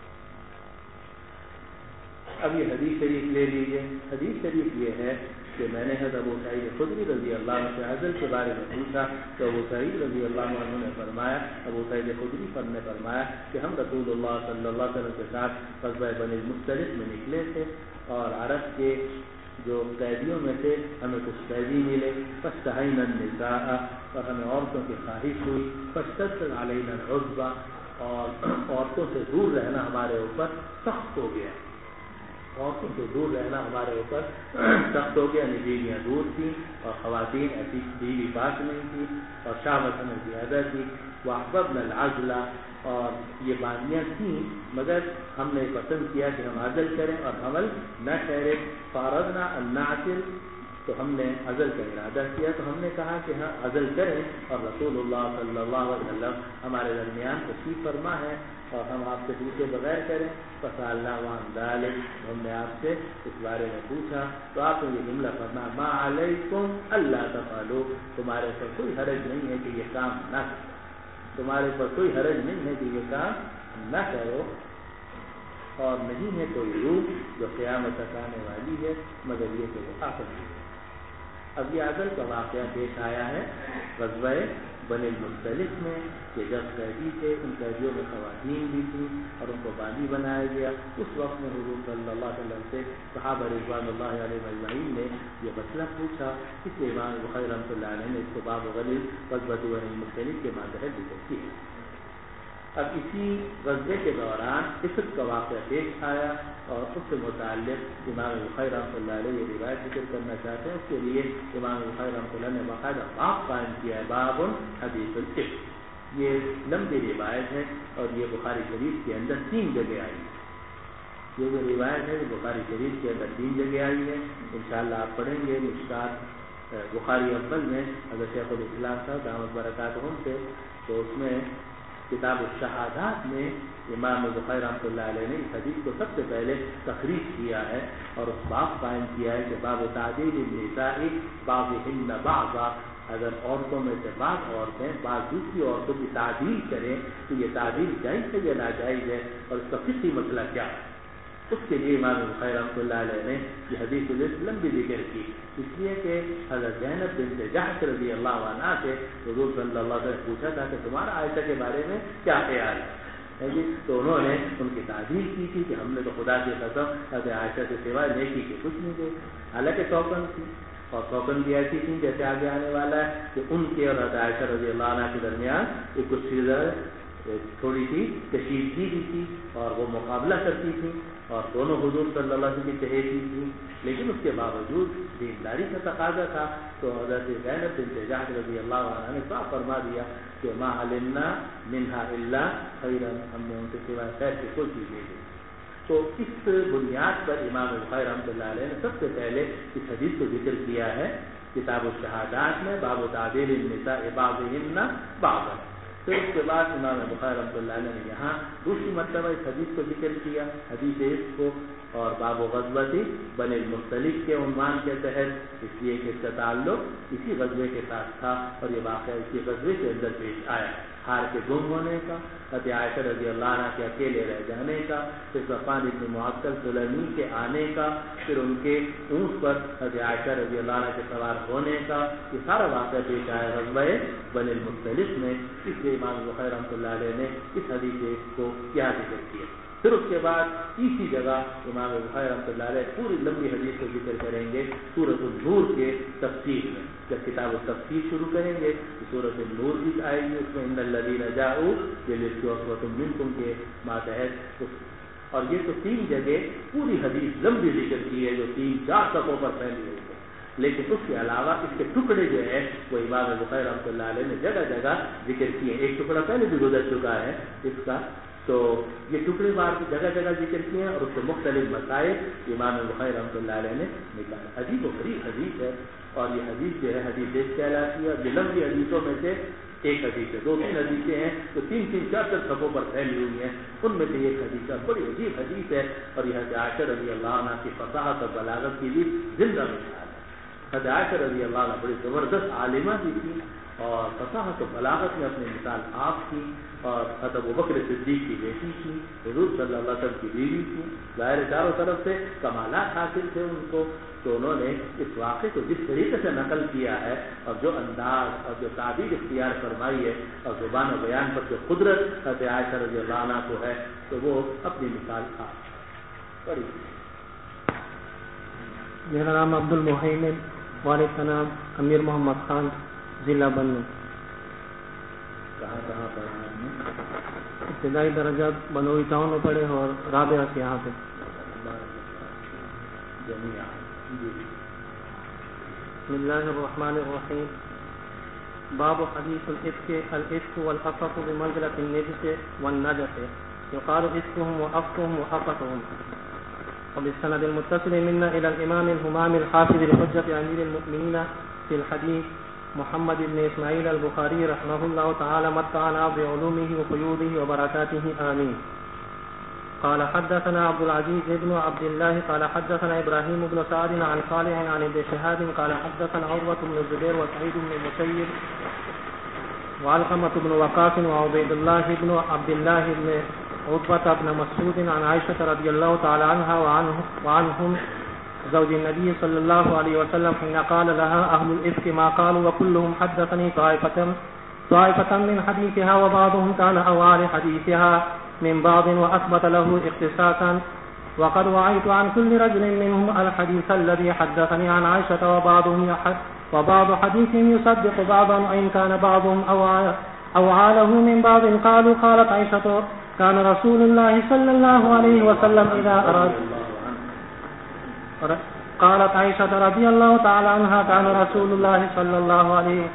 اب یہ حدیث شریف لے لیجیے. حدیث شریف یہ ہے کہ میں نے حضرت ابو سعید خدری رضی اللہ عنہ سے عزل کے بارے میں پوچھا تو ابو سعید رضی اللہ عنہ نے فرمایا، ابو سعید خدری نے فرمایا کہ ہم رسول اللہ صلی اللہ علیہ وسلم کے ساتھ غزوہ بنی المصطلق میں نکلے تھے اور عرب کے جو قیدیوں میں سے ہمیں کچھ قیدی ملے، فاستحینا النساء اور ہمیں عورتوں کی خواہش ہوئی، فاشتد علینا العصبہ اور عورتوں سے دور رہنا ہمارے اوپر سخت ہو گیا. عورتوں سے دور رہنا ہمارے اوپر سخت ہو گیا. بیویاں دور تھیں اور خواتین ایسی بیوی پاس نہیں تھی اور شہوت ہمیں زیادہ تھی. واحببنا العزل اور یہ باندیاں تھیں مگر ہم نے پسند کیا کہ ہم عزل کریں اور حمل نہ ٹھہرے. فاردنا ان نعزل تو ہم نے عزل کا ارادہ کیا تو ہم نے کہا کہ ہاں عزل کریں اور رسول اللہ صلی اللہ علیہ وسلم ہمارے درمیان تشریف فرما ہے اور ہم آپ سے پوچھے بغیر کریں. فسألنا عن ذلك ہم نے آپ سے اس بارے میں پوچھا تو آپ نے یہ جملہ فرمایا ما علیکم الا تفعلوا، تمہارے پر کوئی حرج نہیں ہے کہ یہ کام نہ کرو، تمہارے پر کوئی حرج نہیں ہے کہ یہ کام نہ کرو اور نہیں ہے کوئی روح جو قیامت تک آنے والی ہے مگر یہ کہ وہ آخر ہے. اب یہ عزل کا واقعہ پیش آیا ہے غزوہ بنی المصطلق میں کہ جب قیدی تھے ان قیدیوں میں خواتین بھی تھیں اور ان کو باندی بنایا گیا. اس وقت میں حضور صلی اللہ علیہ وسلم سے صحابہ رضوان اللہ علیہ اجمعین نے یہ مسئلہ پوچھا. اس لیے امام بخاری رحمۃ اللہ علیہ نے اس کو باب غلیظ غزوہ بنی المصطلق کے ماتحت ذکر کی ہے. اب اسی غزوے کے دوران عفت کا واقعہ پیش آیا اور اس سے متعلق امام بخاری رحمۃ اللہ علیہ یہ روایت ذکر کرنا چاہتے ہیں. اس کے لیے امام بخاری رحمۃ اللہ نے باقاعدہ باب قائم کیا ہے باب حدیث العفت. یہ لمبی روایت ہے اور یہ بخاری شریف کے اندر 3 جگہ آئی ہے. یہ جو روایت ہے وہ بخاری شریف کے اندر 3 جگہ آئی ہے. انشاءاللہ آپ پڑھیں گے مشکات بخاری اول میں حضرت شیخ الاسلام صاحب دامت برکاتہم سے تو اس میں کتاب الشہادات میں امام بخاری رحمۃ اللہ علیہ نے اس حدیث کو سب سے پہلے تخریج کیا ہے اور اس باب قائم کیا ہے کہ باب تعدیل النساء بعضہن بعضا، اگر عورتوں میں سے بعض عورتیں بعض دوسری عورتوں کی تعدیل کریں تو یہ تعدیل جائز ہے یا ناجائز ہے اور اس کا فقہی مسئلہ کیا ہے. اس کے لیے امام بخاری رحمۃ اللہ علیہ نے یہ حدیث الاسلام بھی ذکر کی، اس لیے کہ حضرت زینب بنت جحش رضی اللہ عنہ سے حضور صلی اللہ علیہ وسلم پوچھا تھا کہ تمہارا عائشہ کے بارے میں کیا خیال ہے جی؟ تو انہوں نے ان کی تعریف کی تھی کہ ہم نے تو خدا کی قسم حضرت عائشہ سے سوائے نیکی کے کچھ نہیں دے. حالانکہ توکن تھی اور توکن بھی ایسی تھی جیسے آگے آنے والا ہے کہ ان کے اور حضرت عائشہ رضی اللہ عنہ کے درمیان ایک کچھ تھوڑی سی کشیدگی بھی تھی اور وہ مقابلہ کرتی تھی اور دونوں حضور صلی اللہ علیہ وسلم کی چہیتی تھی، لیکن اس کے باوجود دینداری کا تقاضا تھا تو حضرت زینب بنت جحش رضی اللہ عنہ نے صاف فرما دیا کہ ما علمنا منہا الا خیرا، ہم نے ان کے سوائے خیر کی کوئی چیز نہیں دی۔ تو اس بنیاد پر امام بخاری رحمۃ اللہ علیہ نے سب سے پہلے اس حدیث کو ذکر کیا ہے کتاب الشہادات میں، باب تعدیل النساء بعضهن بعضا۔ پھر اس کے بعد امام بخاری رحمۃ اللہ علیہ نے یہاں دوسری مرتبہ اس حدیث کو ذکر کیا، حدیث عشق کو، اور باب غزوۃ بنی المصطلق کے عنوان کے تحت، اس لیے کہ اس کا تعلق اسی غزوے کے ساتھ تھا اور یہ واقعہ اسی غزوے کے اندر پیش آیا، ہار کے گم ہونے کا، حضرت عائشہ رضی اللہ عنہ کے اکیلے رہ جانے کا، پھر صفوان بن معطل سلمی کے آنے کا، پھر ان کے اونٹ پر حضرت عائشہ رضی اللہ عنہ کے سوار ہونے کا، یہ سارا واقعہ پیش آیا غزوہ بنی المصطلق میں، اس لیے امام بخاری رحمۃ اللہ علیہ نے اس حدیث کو کیا ذکر کیا۔ پھر اس کے بعد اسی جگہ امام بخاری رحمۃ اللہ علیہ پوری لمبی حدیث کو ذکر کریں گے سورۃ النور کے تفسیر میں، جب کتاب التفسیر شروع کریں گے تو سورۃ النور بھی آئے گی، اس میں ان الذین جاؤوا بالعفک عصبۃ منکم کے ماتحت، اور یہ تو 3 جگہ پوری حدیث لمبی ذکر کی ہے جو 3-4 صفحوں پر پھیلی ہوئی ہے، لیکن اس کے علاوہ اس کے ٹکڑے جو ہے وہ امام بخاری رحمۃ اللہ علیہ نے جگہ جگہ ذکر کیے، ایک ٹکڑا پہلے بھی گزر چکا ہے اس کا، تو یہ ٹکڑے بار کی جگہ جگہ ذکر کیے ہیں اور اس کے مختلف مسائل امام بخاری رحمۃ اللہ علیہ نے نکالا۔ عجیب و غریب حدیث ہے، اور یہ حدیث جو ہے حدیث کہلاتی ہے، یہ لمبی حدیثوں میں سے ایک حدیث ہے، 2-3 حدیثیں ہیں جو 3-3 4 صفحوں پر پھیلی ہوئی ہیں، ان میں سے ایک حدیث ہے، بڑی عجیب حدیث ہے، اور یہ حضرت عائشہ رضی اللہ عنہ کی فصاحت اور بلاغت کی بھی زندہ مثال ہے۔ حضرت عائشہ رضی اللہ عنہ بڑی زبردست عالمہ بھی تھی اور فصاحت و بلاغت میں اپنی مثال آپ کی، اور حضرت ابوبکر صدیق کی بیٹی تھی، حضور صلی اللہ علیہ وسلم کی بیوی تھی، ظاہر چاروں طرف سے کمالات حاصل تھے ان کو، تو انہوں نے اس واقعے کو جس طریقے سے نقل کیا ہے اور جو انداز اور جو تعبیر اختیار فرمائی ہے اور زبان و بیان پر جو قدرت حضرت عائشہ رضی اللہ عنہ کو ہے، تو وہ اپنی مثال آپ بڑی۔ میرا نام عبد المحیمن، والد کا نام امیر محمد خان، ضلع بنو۔ کہاں پڑھا ہم نے؟ ابتدائی درجات بنوئی ٹاؤن میں پڑھے اور رابعہ سے یہاں پہ۔ بسم اللہ الرحمن الرحیم۔ باب حدیث الافک والافق بمنزلة النجس والنجس، يقال افکهم وافکهم وافقهم۔ وبالسند المتصل منا الى الامام الهمام الحافظ الحجة امير المؤمنين في الحديث محمد بن اسماعیل البخاری رحمہ اللہ تعالی متعنا بعلومه وفیوضه وبرکاته آمین۔ قال حدثنا عبد العزيز بن عبد الله قال حدثنا ابراهيم بن سعد عن صالح عن ابن شهاب قال حدثنا عروة بن الزبير وسعيد بن المسيب وعلقمة بن وقاص وعبيد الله بن عبد الله بن عتبة بن مسعود عن عائشة رضي الله تعالى عنها وعنهم زوج النبي صلى الله عليه وسلم حين قال لها أهل الإفك ما قالوا وكلهم حدثني طائفة من حديثها وبعضهم كان أوعى لحديثها من بعض وأثبت له اختصاصا وقد وعيت عن كل رجل منهم الحديث الذي حدثني عن عائشة وبعض حديثهم يصدق بعضا وإن كان بعضهم أوعى له من بعض قالوا قالت عائشة كان رسول الله صلى الله عليه وسلم إذا أراد قالت عائشة رضي الله تعالى عنها كان رسول الله صلى الله عليه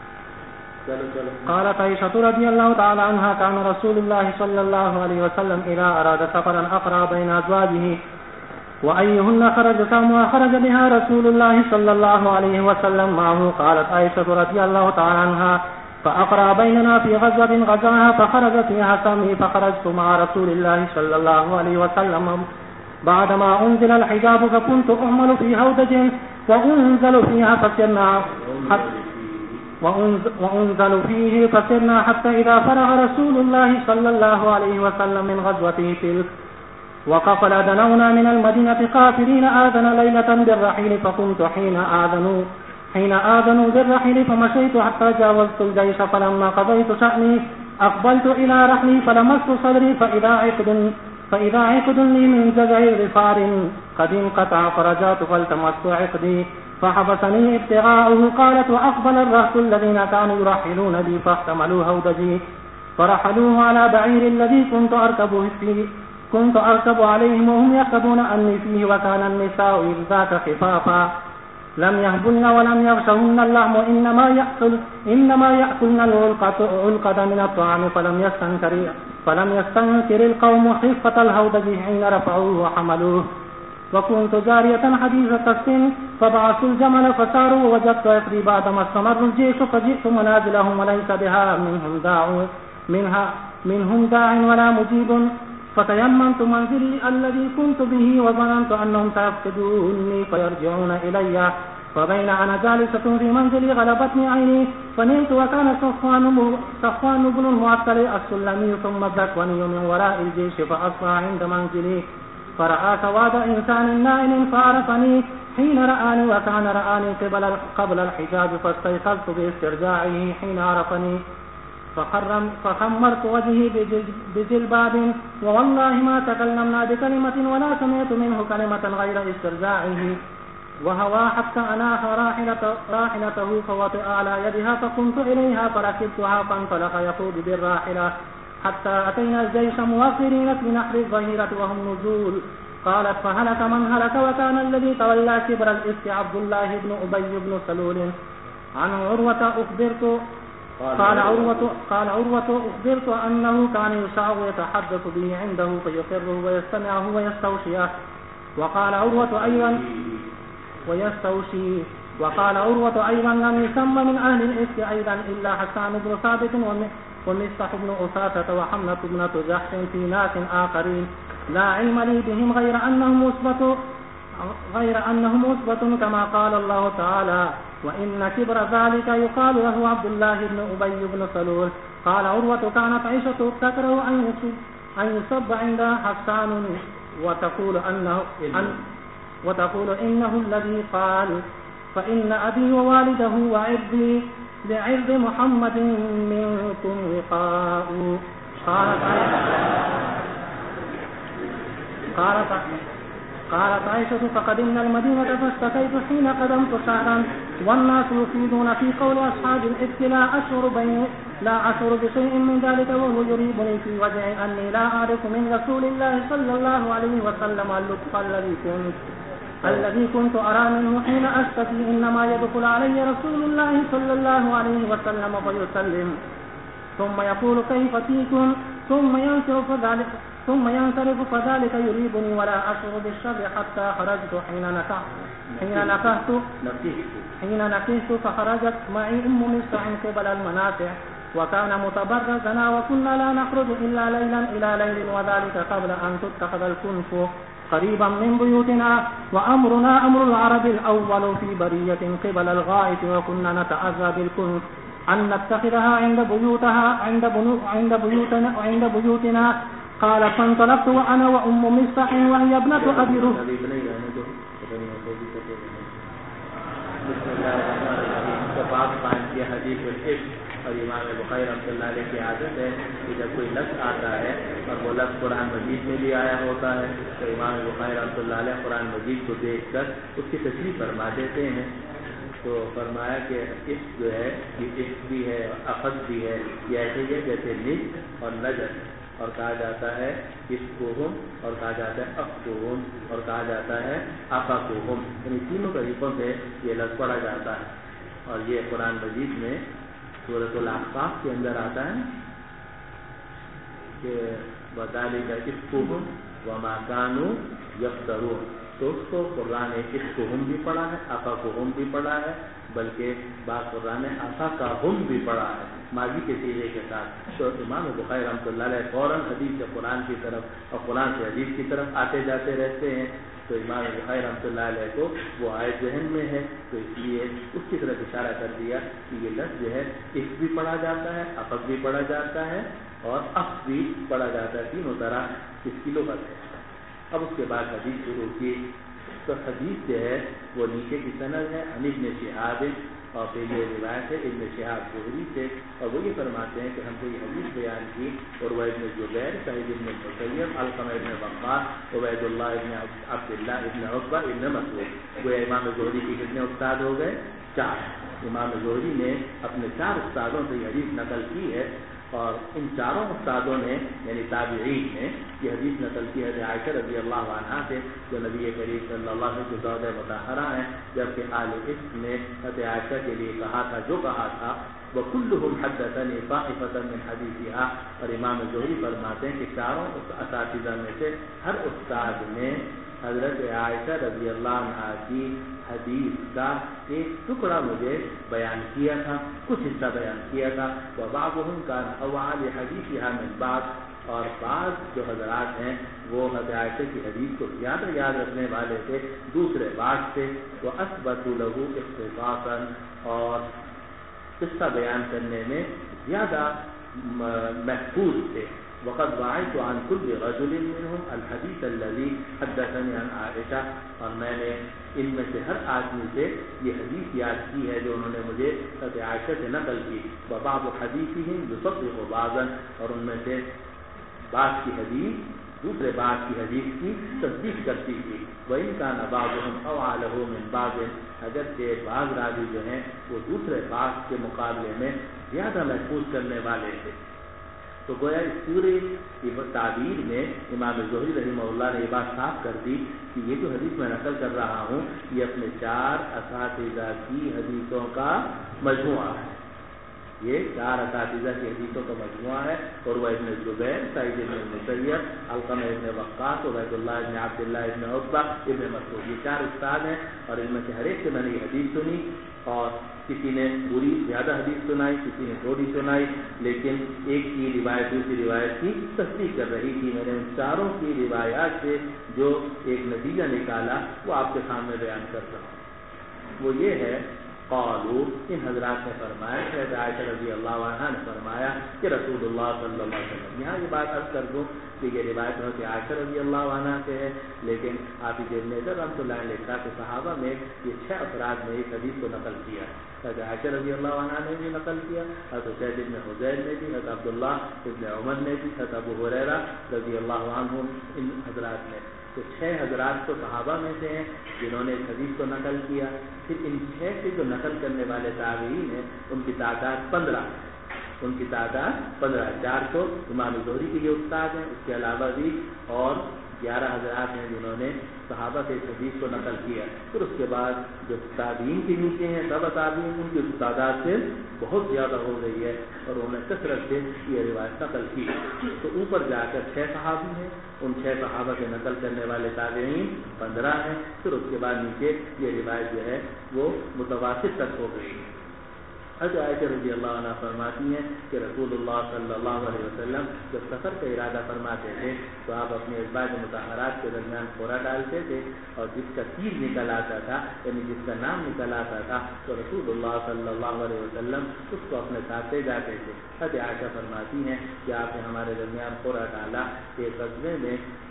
قالت عائشة رضي الله تعالى عنها كان رسول الله صلى الله عليه وسلم إذا أراد سفرا أقرى بين أزواجه وأيهن خرج سموا خرج بها رسول الله صلى الله عليه وسلم معه قالت عائشة رضي الله تعالى عنها فأقرى بيننا في غزوة غزاها فخرج فيها سمي فخرجت مع رسول الله صلى الله عليه وسلم بعدما أنزل الحجاب فكنت أعمل في هودج وأنزل فيه فسرنا حتى إذا فرغ رسول الله صلى الله عليه وسلم من غزوته تلك وقفل دنونا من المدينة قافلين آذن ليلة بالرحيل فكنت حين آذنوا بالرحيل فمشيت حتى جاوزت الجيش فلما قضيت شأني أقبلت إلى رحلي فلمست صدري فإذا عقد لي من جزع غفار قد انقطع فرجعت فالتمست عقدي فحبسني ابتغاؤه قالت وأقبل الرهط الذين كانوا يرحلون بي فاحتملوا هودجي فرحلوه على بعير الذي كنت أركب عليهم وهم يحسبون أني فيه، وكان النساء إذ ذاك خفافا لم يهبلن ولم يغشهن اللحم، إنما يأكلن العلقة من الطعام، فلم يستنكر القوم خفة الهودج حين رفعوه وحملوه. وكنت جارية حديثة السن فبعثوا الجمل فساروا، ووجدت يثري بعدما استمر الجيش، فجئت منازلهم وليس بها منهم داع ولا مجيب، فتيممت منزلي الذي كنت به، وظننت أنهم سيفقدوني فيرجعون إلي، فبين أنا جالسة في منزلي غلبتني عيني فنمت، وكان صفوان بن المعطل السلمي ثم الذكواني من وراء الجيش، فأصبح عند منزلي فرأى سواد إنسان نائم فعرفني حين رآني، وكان رآني قبل الحجاب، فاستيقظت باسترجاعه حين عرفني، فخمرت وجهي بجلباب، ووالله ما تكلمنا بكلمة ولا سمعت منه كلمة غير استرجاعه، وهوى حتى أناخ راحلته فوطئ على يدها، فقمت إليها فركبتها فانطلق يقود بالراحلة حتى أتينا الجيش موافرين في نحر الظهيرة وهم نزول. قالت فهلك من هلك، وكان الذي تولى كبر الإفك عبد الله بن أبي بن سلول. عن عروة أخبرت قال عروة أخبرت أنه كان يشاع يتحدث به عنده فيقره ويستمعه ويستوشيه. وقال عروة أيضا لم يسمى من أهل الإفك أيضا إلا حسان بن ثابت ومصطح بن أساسة وحملة بن جحش في ناس آخرين لا علم لي بهم غير أنهم أثبت كما قال الله تعالى وإن كبر ذلك يقال له عبد الله بن أبي بن سلول. قال عروة كانت عائشة تكره أن يصب عندها حسان وتقول إنه الذي قال فإن أبي ووالده وعرضي لعرض محمد منكم وقاء. قالت عائشة فقدمنا المدينة فاشتكيت حين قدمت شهرا والناس يفيدون في قول أصحاب الإفك لا أشعر بشيء من ذلك، وهو يريبني في وجهي أني لا أعرف من رسول الله صلى الله عليه وسلم اللطف الذي كنت أرى منه حين أشتكي، إنما يدخل علي رسول الله صلى الله عليه وسلم فيسلم ثم يقول كيف فيكم ثم ينصرف فذلك يريبني ولا أشعر بالشر حتى خرجت حين نكحت فخرجت معي أم مصطح قبل المنافع وكان متبرزنا وكنا لا نخرج إلا ليلا إلى ليل، وذلك قبل أن تتخذ الكنف قريبا من بيوتنا، وأمرنا أمر العرب الأول في برية قبل الغائط، وكنا نتأذى بالكنف أن نتخذها عند بيوتنا. قال فانطلقت وأنا وأم مصطح وهي ابنة أبي رهب. اور امام بخاری رحمۃ اللہ علیہ کی عادت ہے کہ جب کوئی لفظ آتا ہے اور وہ لفظ قرآن مجید میں بھی آیا ہوتا ہے تو امام بخاری رحمۃ اللہ علیہ قرآن مجید کو دیکھ کر اس کی تشریح فرما دیتے ہیں. تو فرمایا کہ اس جو ہے یہ اس بھی ہے اخذ بھی ہے، یہ ایسے ہی ہے جیسے نج اور نجر، اور کہا جاتا ہے اس کو ہم، اور کہا جاتا ہے اف کو ہم، اور کہا جاتا ہے آفا کو ہم، یعنی تینوں طریقوں سے یہ لفظ پڑھا جاتا ہے. اور یہ قرآن مجید میں سورۃ الاحقاف کے اندر آتا ہے کہ وذالک افکہم وما کانوا یفترون. تو اس کو قرآن افکہم بھی پڑھا ہے، آفا کو ہم بھی پڑھا ہے، بلکہ بعض قرآن آفا کا ہم بھی پڑھا ہے ماضی کے سیغے کے ساتھ. تو امام بخاری رحمۃ اللہ علیہ فوراً حدیث سے قرآن کی طرف اور قرآن سے حدیث کی طرف آتے جاتے رہتے ہیں. تو امام بخاری رحمۃ اللہ علیہ کو وہ آیت ذہن میں ہے، تو اس لیے اس کی طرف اشارہ کر دیا کہ یہ لفظ جو ہے اس بھی پڑھا جاتا ہے، افق بھی پڑھا جاتا ہے اور اف بھی پڑھا جاتا ہے، تینوں طرح اس کی لغت ہے. اب اس کے بعد حدیث شروع کی. تو حدیث جو ہے وہ نیچے کی سند ہے عن ابن شہاب، اور پھر یہ روایت ہے ابن شہاب زہری سے، اور وہ یہ فرماتے ہیں کہ ہم کو یہ حدیث بیان کی اور وہ ابن زبیر، سعید ابن المسیب، علقمہ ابن وقاص، عبید اللہ ابن عبداللہ ابن عتبہ ابن مسعود. وہ امام زہری کے کتنے استاد ہو گئے؟ 4. امام زہری نے اپنے 4 استادوں سے یہ حدیث نقل کی ہے. اور ان چاروں استادوں نے یعنی تابعین نے یہ حدیث نقل کی ہے عائشہ رضی اللہ عنہا سے جو نبی کریم صلی اللہ علیہ وسلم کی زوجہ مطہرہ ہیں، جبکہ اہل علم نے حضرت عائشہ کے لیے کہا تھا جو کہا تھا وَكُلُّهُمْ حَدَّثَنِي طَائِفَةً مِنْ حَدِيثِهَا، اور امام زہری فرماتے ہیں کہ چاروں اساتذہ میں سے ہر استاد نے حضرت عائشہ رضی اللہ عنہا کی حدیث کا ایک ٹکڑا مجھے بیان کیا تھا، کچھ حصہ بیان کیا تھا۔ وَبَعْضُهُمْ كَانَ أَوْعَىٰ لِحَدِيثِهَا مِنْ بَعْضٍ، اور بعض جو حضرات ہیں وہ حضرت عائشہ کی حدیث کو زیادہ یاد رکھنے والے تھے دوسرے بعض سے، وَأَثْبَتُوا لَهُ اخْتِصَاصًا، اور قصہ بیان کرنے میں زیادہ محفوظ تھے۔ وقد وعيت عن كل رجل منهم الحديث الذي حدثني عن عائشہ، اور میں نے ان میں سے ہر آدمی سے یہ حدیث یاد کی ہے جو انہوں نے مجھے حضرت عائشہ سے نقل کی۔ وبعض حدیثهم يصدق بعضا، اور ان میں سے بعض کی حدیث دوسرے بعض کی حدیث کی تصدیق کرتی تھی۔ وَإِنْ كَانَ بَعْضُهُمْ أَوْعَىٰ لَهُ مِنْ بَعْضٍ، اگرچہ بعض راوی جو ہیں وہ دوسرے بعض کے مقابلے میں زیادہ محفوظ کرنے والے تھے۔ تو گویا اس پورے تعبیر میں امام زہری رحمہ اللہ نے یہ بات صاف کر دی کہ یہ جو حدیث میں نقل کر رہا ہوں یہ اپنے چار اساتذہ کی حدیثوں کا مجموعہ ہے، یہ چار اساتذہ کی حدیثوں کا مجموعہ ہے، اور وہ ابن زبیر، سعید ابن مسیب، علقمہ ابن وقاص، عبید اللہ ابن عبداللہ ابن عتبہ ابن مسعود، یہ چار استاد ہیں، اور ان میں سے ہر ایک سے میں نے یہ حدیث سنی، اور کسی نے پوری زیادہ حدیث سنائی، کسی نے تھوڑی سنائی، لیکن ایک کی روایت دوسری روایت کی تصدیق کر رہی تھی۔ میں نے ان چاروں کی روایات سے جو ایک نتیجہ نکالا وہ آپ کے سامنے بیان کرتا ہوں۔ وہ یہ ہے قالوا، ان حضرات نے فرمایا، حضرت عائشہ رضی اللہ عنہا نے فرمایا کہ رسول اللہ صلی اللہ علیہ وسلم، یہاں یہ بات عرض کر دوں کہ یہ روایت حضرت عائشہ رضی اللہ عنہا سے ہے، لیکن حافظ ابن حجر رحمۃ اللہ علیہ لکھا کہ صحابہ میں یہ 6 افراد نے اس حدیث کو نقل کیا ہے۔ حضرت عائشہ رضی اللہ عنہا نے بھی نقل کیا، حضرت زید بن حذیر نے بھی، حضرت عبداللہ ابن عمر نے بھی، حضرت ابو ہریرہ رضی اللہ عنہ، ان حضرات نے۔ تو 6 حضرات تو صحابہ میں سے ہیں جنہوں نے اس حدیث کو نقل کیا۔ پھر ان 6 سے جو نقل کرنے والے تابعین ہیں ان کی تعداد 15 ہے، ان کی تعداد 15، 4 تو امام زہری کے یہ استاد ہیں، اس کے علاوہ بھی اور 11 حضرات ہیں جنہوں نے صحابہ سے اس حدیث کو نقل کیا۔ پھر اس کے بعد جو تابعین کے نیچے ہیں تبع تابعین، ان کی تعداد سے بہت زیادہ ہو گئی ہے اور انہوں نے کثرت سے یہ روایت نقل کی۔ تو اوپر جا کر 6 صحابی ہیں، ان 6 صحابہ سے نقل کرنے والے تابعین 15 ہیں، پھر اس کے بعد نیچے یہ روایت جو ہے وہ متواتر تک ہو گئی ہے۔ حضرت عائشہ رضی اللہ عنہ فرماتی ہیں کہ رسول اللہ صلی اللہ علیہ وسلم جب سفر کا ارادہ فرماتے تھے تو آپ اپنے ازواج مطہرات کے درمیان پھوڑا ڈالتے تھے، اور جس کا تیر نکل آتا تھا یعنی جس کا نام نکل آتا تھا تو رسول اللہ صلی اللہ علیہ وسلم اس کو اپنے ساتھ لے جاتے تھے۔ حضرت عائشہ فرماتی ہیں کہ آپ نے ہمارے درمیان پھوڑا ڈالا ایک غزوے میں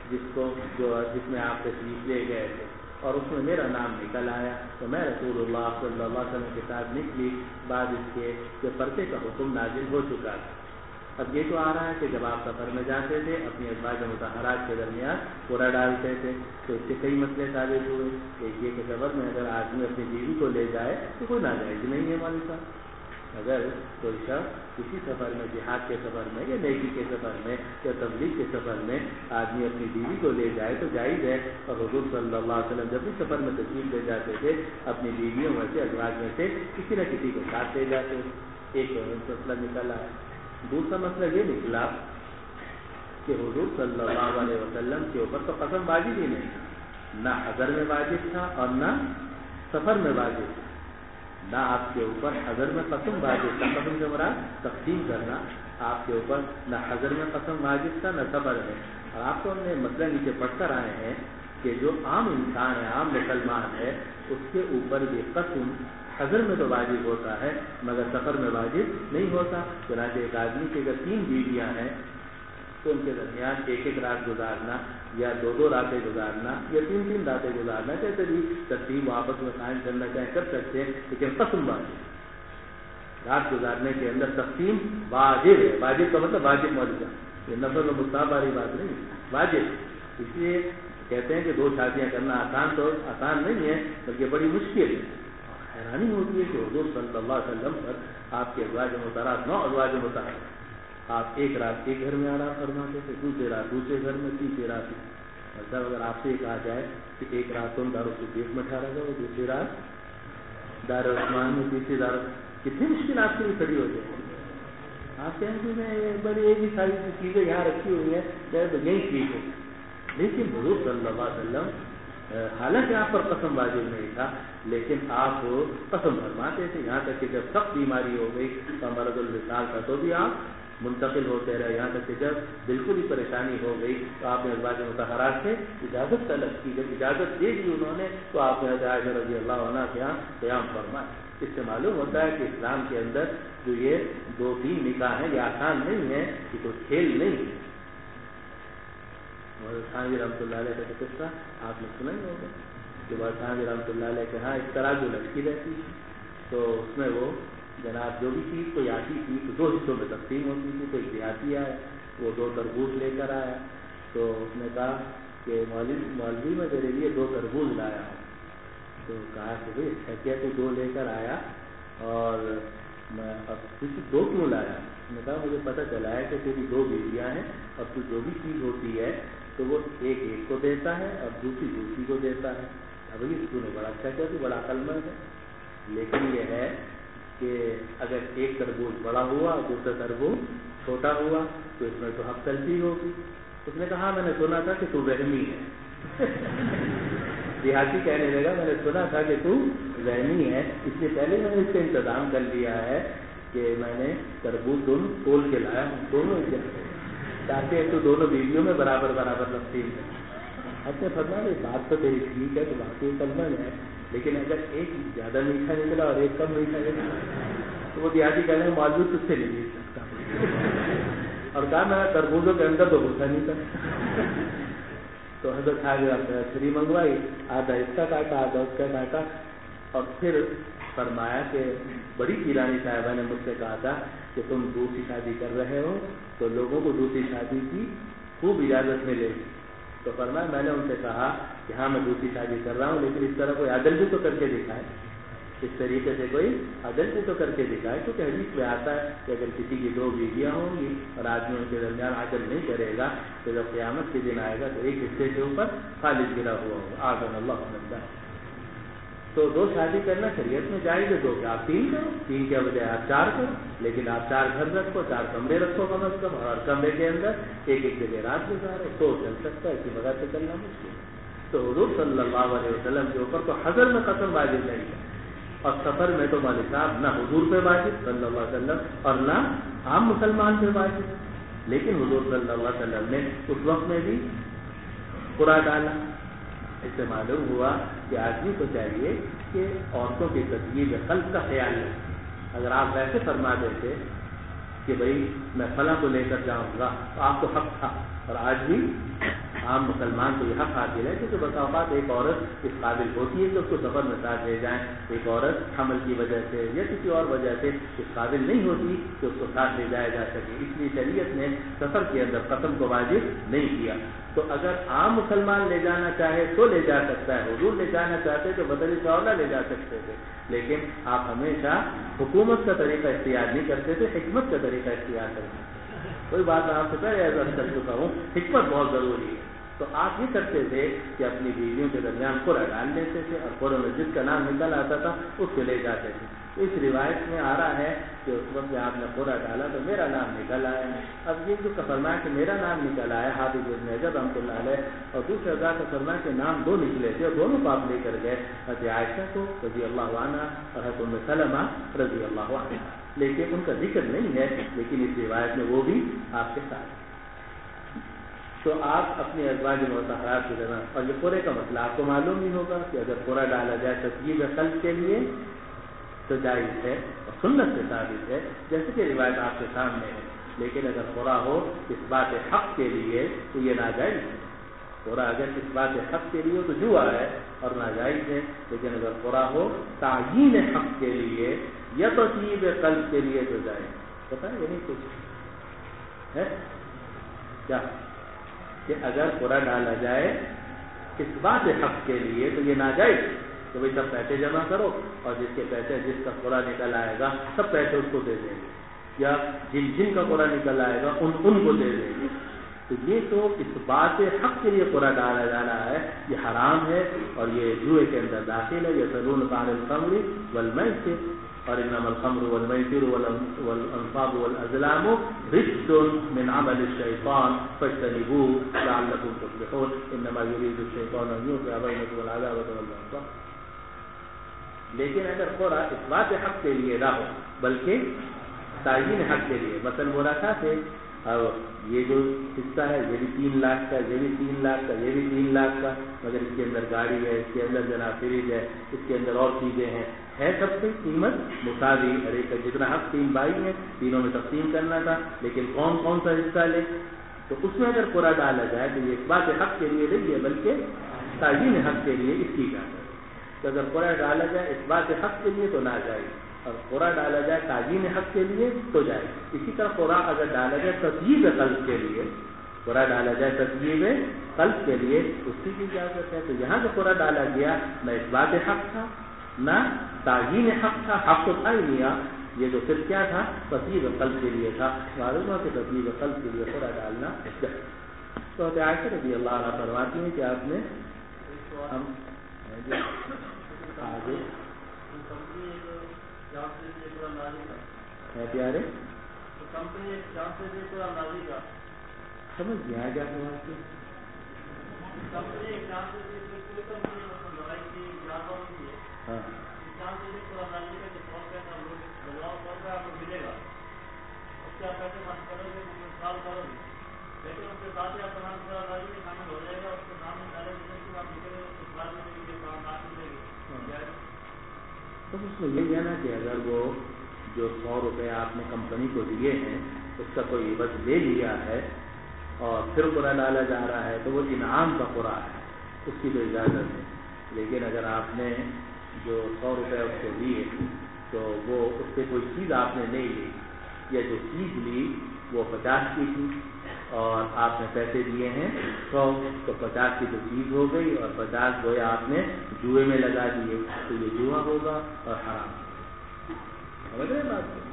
جس میں آپ تشریف لے گئے تھے، اور اس میں میرا نام نکل آیا تو میں رسول اللہ صلی اللہ علیہ وسلم کے ساتھ نکلی، بعد اس کے کہ پردے کا حکم نازل ہو چکا تھا۔ اب یہ تو آ رہا ہے کہ جب آپ سفر میں جاتے تھے اپنی ازواج مطہرات کے درمیان پورا ڈالتے تھے، تو اس سے کئی مسئلے ثابت ہوئے۔ ایک یہ کہ سفر میں اگر آدمی اپنی بیوی کو لے جائے تو کوئی ناجائز نہیں ہے مولوی صاحب۔ اگر کوئی شخص کسی سفر میں، جہاد کے سفر میں یا نیکی کے سفر میں یا تبلیغ کے سفر میں آدمی اپنی بیوی کو لے جائے تو جائز ہے، اور حضور صلی اللہ علیہ وسلم جب بھی سفر میں تشریف لے جاتے تھے اپنی بیویوں میں سے، ازواج میں سے کسی نہ کسی کو ساتھ لے جاتے۔ ایک مسئلہ نکلا ہے۔ دوسرا مسئلہ یہ نکلا کہ حضور صلی اللہ علیہ وسلم کے اوپر تو قسم واجب ہی نہیں، نہ حضر میں واجب تھا اور نہ سفر میں واجب تھا، نہ آپ کے اوپر حضر میں قسم واجب تھا، قسم سے مراد تقسیم کرنا، آپ کے اوپر نہ حضر میں قسم واجب تھا نہ سفر میں۔ اور آپ کو ہم نے مسئلہ نیچے پڑھ کر آئے ہیں کہ جو عام انسان ہے، عام مسلمان ہے، اس کے اوپر یہ قسم حضر میں تو واجب ہوتا ہے مگر سفر میں واجب نہیں ہوتا۔ چنانچہ ایک آدمی کی اگر 3 بیویاں ہیں تو ان کے درمیان 1 رات گزارنا یا 2 راتیں گزارنا یا 3 راتیں گزارنا، جیسے بھی ترتیب آپس میں قائم کرنا چاہیں کر سکتے ہیں، لیکن قسم واجب، رات گزارنے کے اندر تقسیم واجب ہے۔ واجب کا مطلب واجب موجودہ، یہ نفل و مستحب والی بات نہیں، واجب۔ اس لیے کہتے ہیں کہ 2 شادیاں کرنا آسان نہیں ہے بلکہ بڑی مشکل ہے۔ حیرانی ہوتی ہے کہ حضور صلی اللہ علیہ وسلم پر آپ کے ازواج مطہرات 9 ازواج مطہرات، آپ ایک رات ایک گھر میں آرام فرماتے تھے، دوسری رات دوسرے گھر میں، تیسری رات مطلب اگر آپ سے یہ کہا جائے کہ ایک رات تم دارالصدیق میں ٹھہرا جاؤ، دوسری رات دارالعثمان میں، تیسری کتنی مشکل آپ کے لیے کھڑی ہو جائے. آپ کہیں گے میں بڑی ایک ہی ساری چیزیں یہاں رکھی ہوئی ہیں، میں تو یہی ٹھیک ہوں. لیکن حضور صلی اللہ علیہ وسلم حالانکہ آپ پر قسم واجب نہیں تھا، لیکن آپ قسم فرماتے تھے. یہاں تک کہ جب سخت بیماری ہو گئی تو مرض الوصال کا تو بھی آپ منتقل ہوتے رہے. یہاں تک کہ جب بالکل ہی پریشانی ہو گئی تو آپ نے ازواج مطہرات سے اجازت طلب کی. جب اجازت دے دی انہوں نے تو آپ نے عائشہ رضی اللہ عنہ کے یہاں قیام فرمایا. اس سے معلوم ہوتا ہے کہ اسلام کے اندر جو یہ 2-3 نکاح ہیں یہ آسان نہیں ہے، یہ کوئی کھیل نہیں ہے. خانوی رحمۃ اللہ علیہ کا قصہ آپ نے سنا ہی ہوگا کہ خانوی رحمۃ اللہ علیہ کے ہاں اس طرح جو لڑکی رہتی تو اس میں وہ جناب جو بھی چیز کوئی آتی تھی تو 2 حصوں میں تقسیم ہوتی تھی. کوئی دیہاتی آیا، وہ 2 تربوز لے کر آیا تو اس نے کہا کہ مولوی میں میرے لیے 2 تربوز لایا ہوں. تو کہا کہ بھائی اچھا کیا تو 2 لے کر آیا اور میں اب کچھ 2 کیوں لایا؟ میں نے کہا مجھے پتہ چلا ہے کہ تیری 2 بیویاں ہیں اور تو جو بھی چیز ہوتی ہے تو وہ ایک کو دیتا ہے اور دوسری کو دیتا ہے. اب تو نے بڑا اچھا کیا، تو بڑا عقل مند ہے. لیکن یہ ہے کہ اگر ایک تربوز بڑا ہوا اور دوسرا تربوز چھوٹا ہوا تو اس میں تو حق تلفی ہوگی. اس نے کہا میں نے سنا تھا کہ تو وہمی ہے. دیہاتی کہنے لگا میں نے سنا تھا کہ تو وہمی ہے، اس لیے پہلے میں نے اس کا انتظام کر لیا ہے کہ میں نے تربوز دونوں تول کے لایا ہوں، دونوں تاکہ تو دونوں بیویوں میں برابر تقسیم ہے. اچھا فرمایا بات تو تیری ٹھیک ہے، تو باقی کلمن ہے، لیکن اگر ایک زیادہ میٹھا نکلا اور ایک کم میٹھا نکلا تو وہ دیہاتی کہنے میں موجود تجھ سے نہیں جیت سکتا. اور کہا میں تربوزوں کے اندر تو غصہ نہیں تھا. تو حضرت چھری منگوائی، آدھا اس کا کاٹا آدھا اس کا کاٹا اور پھر فرمایا کہ بڑی پیرانی صاحبہ نے مجھ سے کہا تھا کہ تم دوسری شادی کر رہے ہو تو لوگوں کو دوسری شادی کی خوب اجازت ملے. تو فرمایا میں نے ان سے کہا کہ ہاں میں دوسری شادی کر رہا ہوں، لیکن اس طرح کوئی عدل بھی تو کر کے دکھائے، اس طریقے سے کوئی عدل بھی تو کر کے دکھائے. کیونکہ حدیث میں آتا ہے کہ اگر کسی کی 2 بیویاں ہوں گی اور آدمی ان کے درمیان عدل نہیں کرے گا تو جب قیامت کے دن آئے گا تو ایک حصے کے اوپر خالص گرا ہوا ہوگا. آذن اللہ بندہ. تو 2 شادی کرنا شریعت میں جائز ہے. 2 کہ آپ 3 کرو، 3 کے بجائے آپ 4 کرو، لیکن آپ 4 گھر رکھو، 4 کمرے رکھو کم از کم، اور ہر کمرے کے اندر ایک جگہ رات گزارو تو چل سکتا ہے. اسی بغیر سے چلنا مشکل ہے. تو حضور صلی اللہ علیہ وسلم کے اوپر تو حضر میں قسم واجب نہیں ہے، اور سفر میں تو مولوی صاحب نہ حضور پہ واجب صلی اللہ علیہ وسلم اور نہ عام مسلمان پہ واجب. لیکن حضور صلی اللہ علیہ وسلم نے اس وقت میں بھی قرآن ڈالا. اس سے معلوم ہوا کہ آدمی کو چاہیے کہ عورتوں کی تدبیر قلب کا خیال رکھے. اگر آپ ویسے فرما دیتے کہ بھائی میں فلاں کو لے کر جاؤں گا تو آپ کو حق تھا، اور آج بھی عام مسلمان کو یہ حق حاصل ہے کیونکہ بسا اوقات ایک عورت اس قابل ہوتی ہے کہ اس کو سفر میں ساتھ لے جائیں. ایک عورت حمل کی وجہ سے یا کسی اور وجہ سے اس قابل نہیں ہوتی کہ اس کو ساتھ لے جایا جا سکے. اس لیے شریعت نے سفر کے اندر قسم کو واجب نہیں کیا. تو اگر عام مسلمان لے جانا چاہے تو لے جا سکتا ہے. حضور لے جانا چاہتے تو بدل چاولہ لے جا سکتے تھے، لیکن آپ ہمیشہ حکومت کا طریقہ اختیار نہیں کرتے تھے، حکمت کا طریقہ اختیار کرتے تھے. کوئی بات میں آپ سے پہلے عرض کر چکا ہوں، حکمت بہت ضروری ہے. تو آپ یہ کرتے تھے کہ اپنی بیویوں کے درمیان قرعہ ڈال لیتے تھے اور قرعہ میں جس کا نام نکل آتا تھا اس کو لے جاتے تھے. اس روایت میں آ رہا ہے کہ اس وقت آپ نے قرعہ ڈالا تو میرا نام نکل آیا ہے. اب یہ جو فرمایا کہ میرا نام نکل آیا حافظ ابن حجر رحمۃ اللہ علیہ، اور دوسرے ہزار کا فرمایا کہ نام 2 نکلے تھے اور دونوں کو آپ لے کر گئے، حضرت عائشہ کو رضی اللہ عنہ اور حضرت ام سلمہ رضی اللہ عنہ. لیکن ان کا ذکر نہیں ہے، لیکن اس روایت میں وہ بھی آپ کے ساتھ. تو آپ اپنے ازواج مطہرات کے درمیان، اور یہ قرعے کا مسئلہ آپ کو معلوم ہی ہوگا کہ اگر قرعہ ڈالا جائے تسجیل قلب کے لیے تو جائز ہے اور سنت سے ثابت ہے جیسے کہ روایت آپ کے سامنے ہے. لیکن اگر قرعہ ہو اس بات حق کے لیے تو یہ ناجائز ہے. قرعہ اگر اس بات حق کے لیے ہو تو جوا ہے اور ناجائز ہے. لیکن اگر قرعہ ہو تعیین حق کے لیے یا تسجیل قلب کے لیے تو جائز. پتہ ہے نہیں کچھ ہے کیا کہ اگر قرعہ ڈالا جائے اس بات حق کے لیے تو یہ ناجائز کہ بھائی سب پیسے جمع کرو اور جس کے پیسے جس کا قرعہ نکل آئے گا سب پیسے اس کو دے دیں گے. یا جن جن کا قرآن نکل آئے گا ان کو دے دیں گے. تو یہ تو اس بات حق کے لیے قرآن ڈالا جا رہا ہے، یہ حرام ہے اور یہ جوئے کے اندر داخل ہے. یسألونک عن الخمر والمیسر اور انما الخمر والمیسر والانصاب والازلام رجس من عمل الشیطان فاجتنبوه لعلکم تفلحون انما یرید الشیطان ان یوقع بینکم العداوة والبغضاء. لیکن اگر قرآن اس بات حق کے لیے نہ ہو بلکہ تعین حق کے لیے، مثلا وہ رکھا تھے یہ جو حصہ ہے یہ بھی 3 لاکھ کا، یہ بھی 3 لاکھ کا، یہ بھی 3 لاکھ کا، مگر اس کے اندر گاڑی ہے، اس کے اندر جناب فریج ہے، اس کے اندر اور چیزیں ہیں، ہے سب سے قیمت مساوی. ارے جتنا حق 3 بھائی ہیں تینوں میں تقسیم کرنا تھا، لیکن کون کون سا حصہ لے. تو اس میں اگر قرآن ڈالا جائے تو یہ اس بات حق کے لیے نہیں ہے بلکہ تعین حق کے لیے اس کی جائے. تو اگر قرآن ڈالا جائے اس بات حق کے لیے تو نہ جائے، اور قرآن ڈالا جائے تعین حق کے لیے تو جائے. اسی طرح قرآن اگر ڈالا جائے تطیب قلب کے لیے، قرآن ڈالا جائے تطیب قلب کے لیے، اس کی اجازت ہے. تو یہاں جو قرآن ڈالا گیا نہ اس بات حق تھا نہ تعین حق تھا، حق تو تھا ہی نہیں. یہ جو پھر کیا تھا تطیب قلب کے لیے تھا. معلوم ہے کہ تطیب قلب کے لیے قرآن ڈالنا جائے. تو عائشہ رضی اللہ عنہا فرماتی ہیں کہ آپ نے آگے ہے پیارے سمجھ گیا کیا سمجھتے تو اس میں یہ ہے نا کہ اگر وہ جو 100 روپے آپ نے کمپنی کو دیے ہیں اس کا کوئی عوض لے لیا ہے اور پھر قرآن ڈالا جا رہا ہے تو وہ انعام کا قرآن ہے، اس کی تو اجازت ہے. لیکن اگر آپ نے جو 100 روپے اس کو دیے تو وہ اس سے کوئی چیز آپ نے نہیں لی، یا جو چیز لی وہ 50 کی تھی اور آپ نے پیسے دیے ہیں 100، تو 50 کی تو چیز ہو گئی اور 50 گویا آپ نے جوئے میں لگا دیے، تو یہ جوا ہوگا اور حرام. سمجھ رہے بات کو؟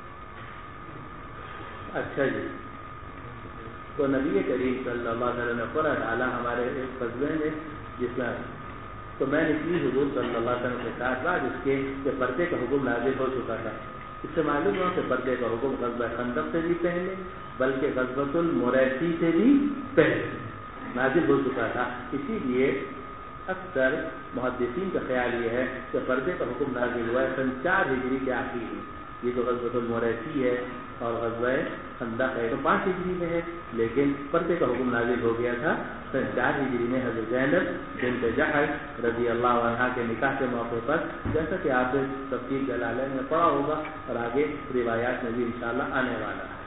اچھا جی. تو نبی کریم صلی اللہ علیہ وسلم نے قرآن ڈالا ہمارے ایک فضلے میں جس میں تو میں نے کی حضور صلی اللہ علیہ وسلم کے ساتھ بعد اس کے کہ پردے کا حکم نازل ہو چکا تھا. اس سے معلوم ہوا کہ پردے کا حکم غزوہ خندق سے بھی پہلے بلکہ غزوۃ المریسی سے بھی پہلے نازل ہو چکا تھا. اسی لیے اکثر محدثین کا خیال یہ ہے کہ پردے کا حکم نازل ہوا ہے سن 4 ہجری کے آخر میں. یہ جو غزوۃ المریسی ہے اور غزوہ خندق ہے تو 5 ہجری میں ہے، لیکن پردے کا حکم نازل ہو گیا تھا سن 4 ہجری میں حضرت زینب بنت جحش رضی اللہ عنہا کے نکاح کے موقع پر، جیسا کہ آپ نے تفسیر جلالین میں پڑھا ہوگا اور آگے روایات میں بھی انشاءاللہ آنے والا ہے.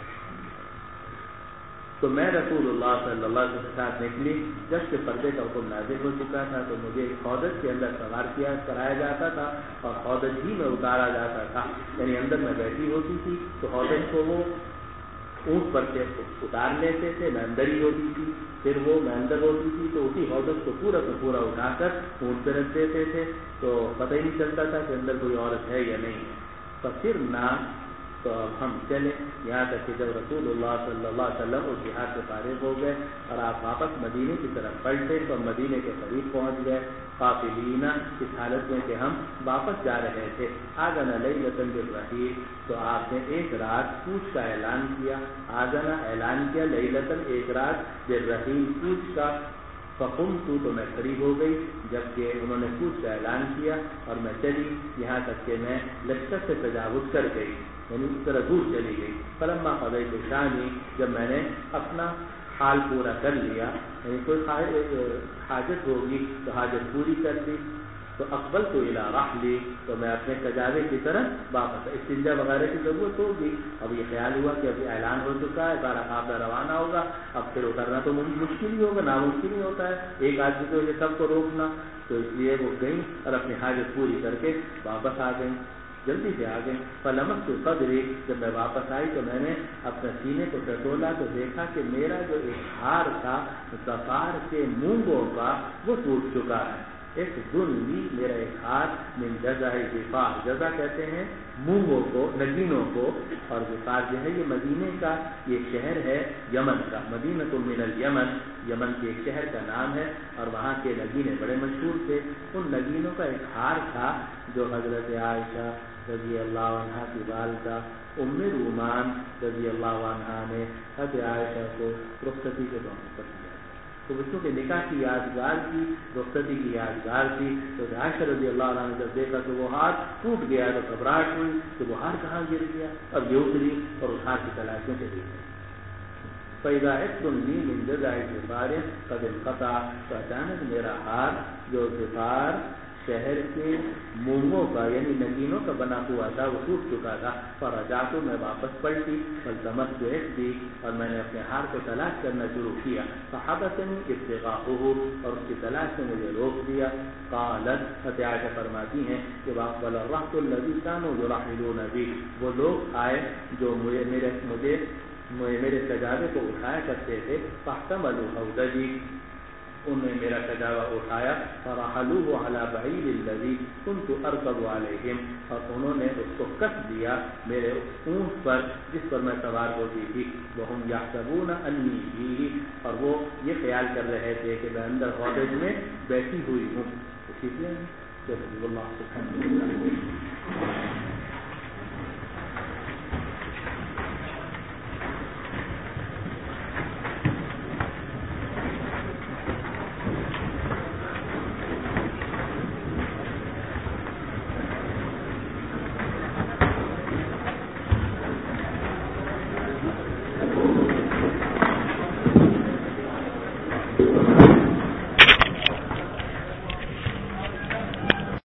تو میں رسول اللہ صلی اللہ علیہ وسلم کے ساتھ نکلی جب کہ پردے کا حکم نازل ہو چکا تھا. تو مجھے ایک خودج کے اندر سوار کرایا جاتا تھا اور خودج ہی میں اتارا جاتا تھا، یعنی اندر میں بیٹھی ہوتی تھی تو خودج کو وہ اونٹ پر سے اتار لیتے تھے، میں اندر ہی ہوتی تھی، پھر وہ میں اندر ہوتی تھی تو اسی خودج کو پورا کا پورا اٹھا کر اونٹ پہ رکھ دیتے تھے. تو پتہ ہی نہیں چلتا تھا کہ اندر کوئی عورت ہے یا نہیں ہے. تو پھر نہ تو اب ہم چلے یہاں تک کہ جب رسول اللہ صلی اللہ علیہ وسلم اس جہاد سے فارغ ہو گئے اور آپ واپس مدینے کی طرف پلٹے تو مدینے کے قریب پہنچ گئے قافلینا، اس حالت میں کہ ہم واپس جا رہے تھے. آذن لیلۃ بالرحیل، تو آپ نے ایک رات کوچ کا اعلان کیا. آذن اعلان کیا، لیلۃ ایک رات، بالرحیل کوچ کا. فقمت تو میں کھڑی ہو گئی جبکہ انہوں نے کوچ کا اعلان کیا اور میں چلی یہاں تک کہ میں لشکر سے تجاوز کر گئی، یعنی اس طرح دور چلی گئی. فلما قضیت شانی، جب میں نے اپنا حال پورا کر لیا، یعنی کوئی حاجت ہوگی تو حاجت پوری کر لی. تو اقبل تو الی رحلی، تو میں اپنے کجاوے کی طرف واپس. استنجا وغیرہ کی ضرورت ہوگی. اب یہ خیال ہوا کہ ابھی اعلان ہو چکا ہے، سارا قافلہ روانہ ہوگا، اب پھر اترنا تو مشکل ہی ہوگا، ناممکن ہی ہوتا ہے ایک آدمی کو یہ سب کو روکنا. تو اس لیے وہ گئیں اور اپنی حاجت پوری کر کے واپس آ گئیں، جلدی سے آ گئے. فلمست صدری، جب میں واپس آئی تو میں نے اپنے سینے کو ٹٹولا تو دیکھا کہ میرا جو ایک ہار تھا ظفار کے مونگوں کا وہ ٹوٹ چکا ہے. اخذنی میرا ایک ہاتھ من جزع ظفار، جزع کہتے ہیں مونگوں کو، نگینوں کو، اور ظفار جو ہے یہ مدینے کا یہ شہر ہے یمن کا، مدینۃ من الیمن، یمن کے ایک شہر کا نام ہے، اور وہاں کے نگینے بڑے مشہور تھے۔ ان نگینوں کا ایک ہار تھا جو حضرت عائشہ رضی اللہ عنہا کی والدہ ام رومان رضی اللہ عنہا نے حضرت عائشہ کو رخصتی کے موقع پر دیا، تو بچوں کے نکاح کی یادگار تھی، رخصتی کی یادگار تھی۔ تو عائشہ رضی اللہ عنہ نے جب دیکھا تو وہ ہاتھ ٹوٹ گیا تو گھبراہٹ ہوئی کہ وہ ہار کہاں گر گیا، اور یہ اتری اور اس ہاتھ کی تلاش میں چلی گئی۔ فَإِذَا عِقْدٌ لِّي مِن جَزْعِ ظِفَارٍ قَدْ انْقَطَعَ، تو اچانک میرا ہار جو ظفار شہر کے مونگوں کا یعنی نگینوں کا بنا ہوا تھا وہ ٹوٹ چکا تھا۔ فرجعت، میں واپس پلٹی، فالتمست عقدی، اور میں نے اپنے ہار کو تلاش کرنا شروع کیا۔ فحبسنی ابتغاؤہ، اور اس کی تلاش نے مجھے روک دیا۔ قالت، حضرت عائشہ فرماتی ہیں کہ واقبل الرهط الذی كانوا يرحلون بی، وہ لوگ آئے جو میرے سجادے کو اٹھایا کرتے تھے۔ فاحتملوا حوضجی، انہوں نے میرا سجاوا اٹھایا۔ فرحلوه على بعیر الذی كنت ارکب علیہم، اور انہوں نے اس کو کس دیا میرے اونٹ پر جس پر میں سوار ہوتی تھی۔ وهم یحسبون انی فیہ، اور وہ یہ خیال کر رہے تھے کہ میں اندر حوض میں بیٹھی ہوئی ہوں۔ ٹھیک ہے، اللہ سبحانہ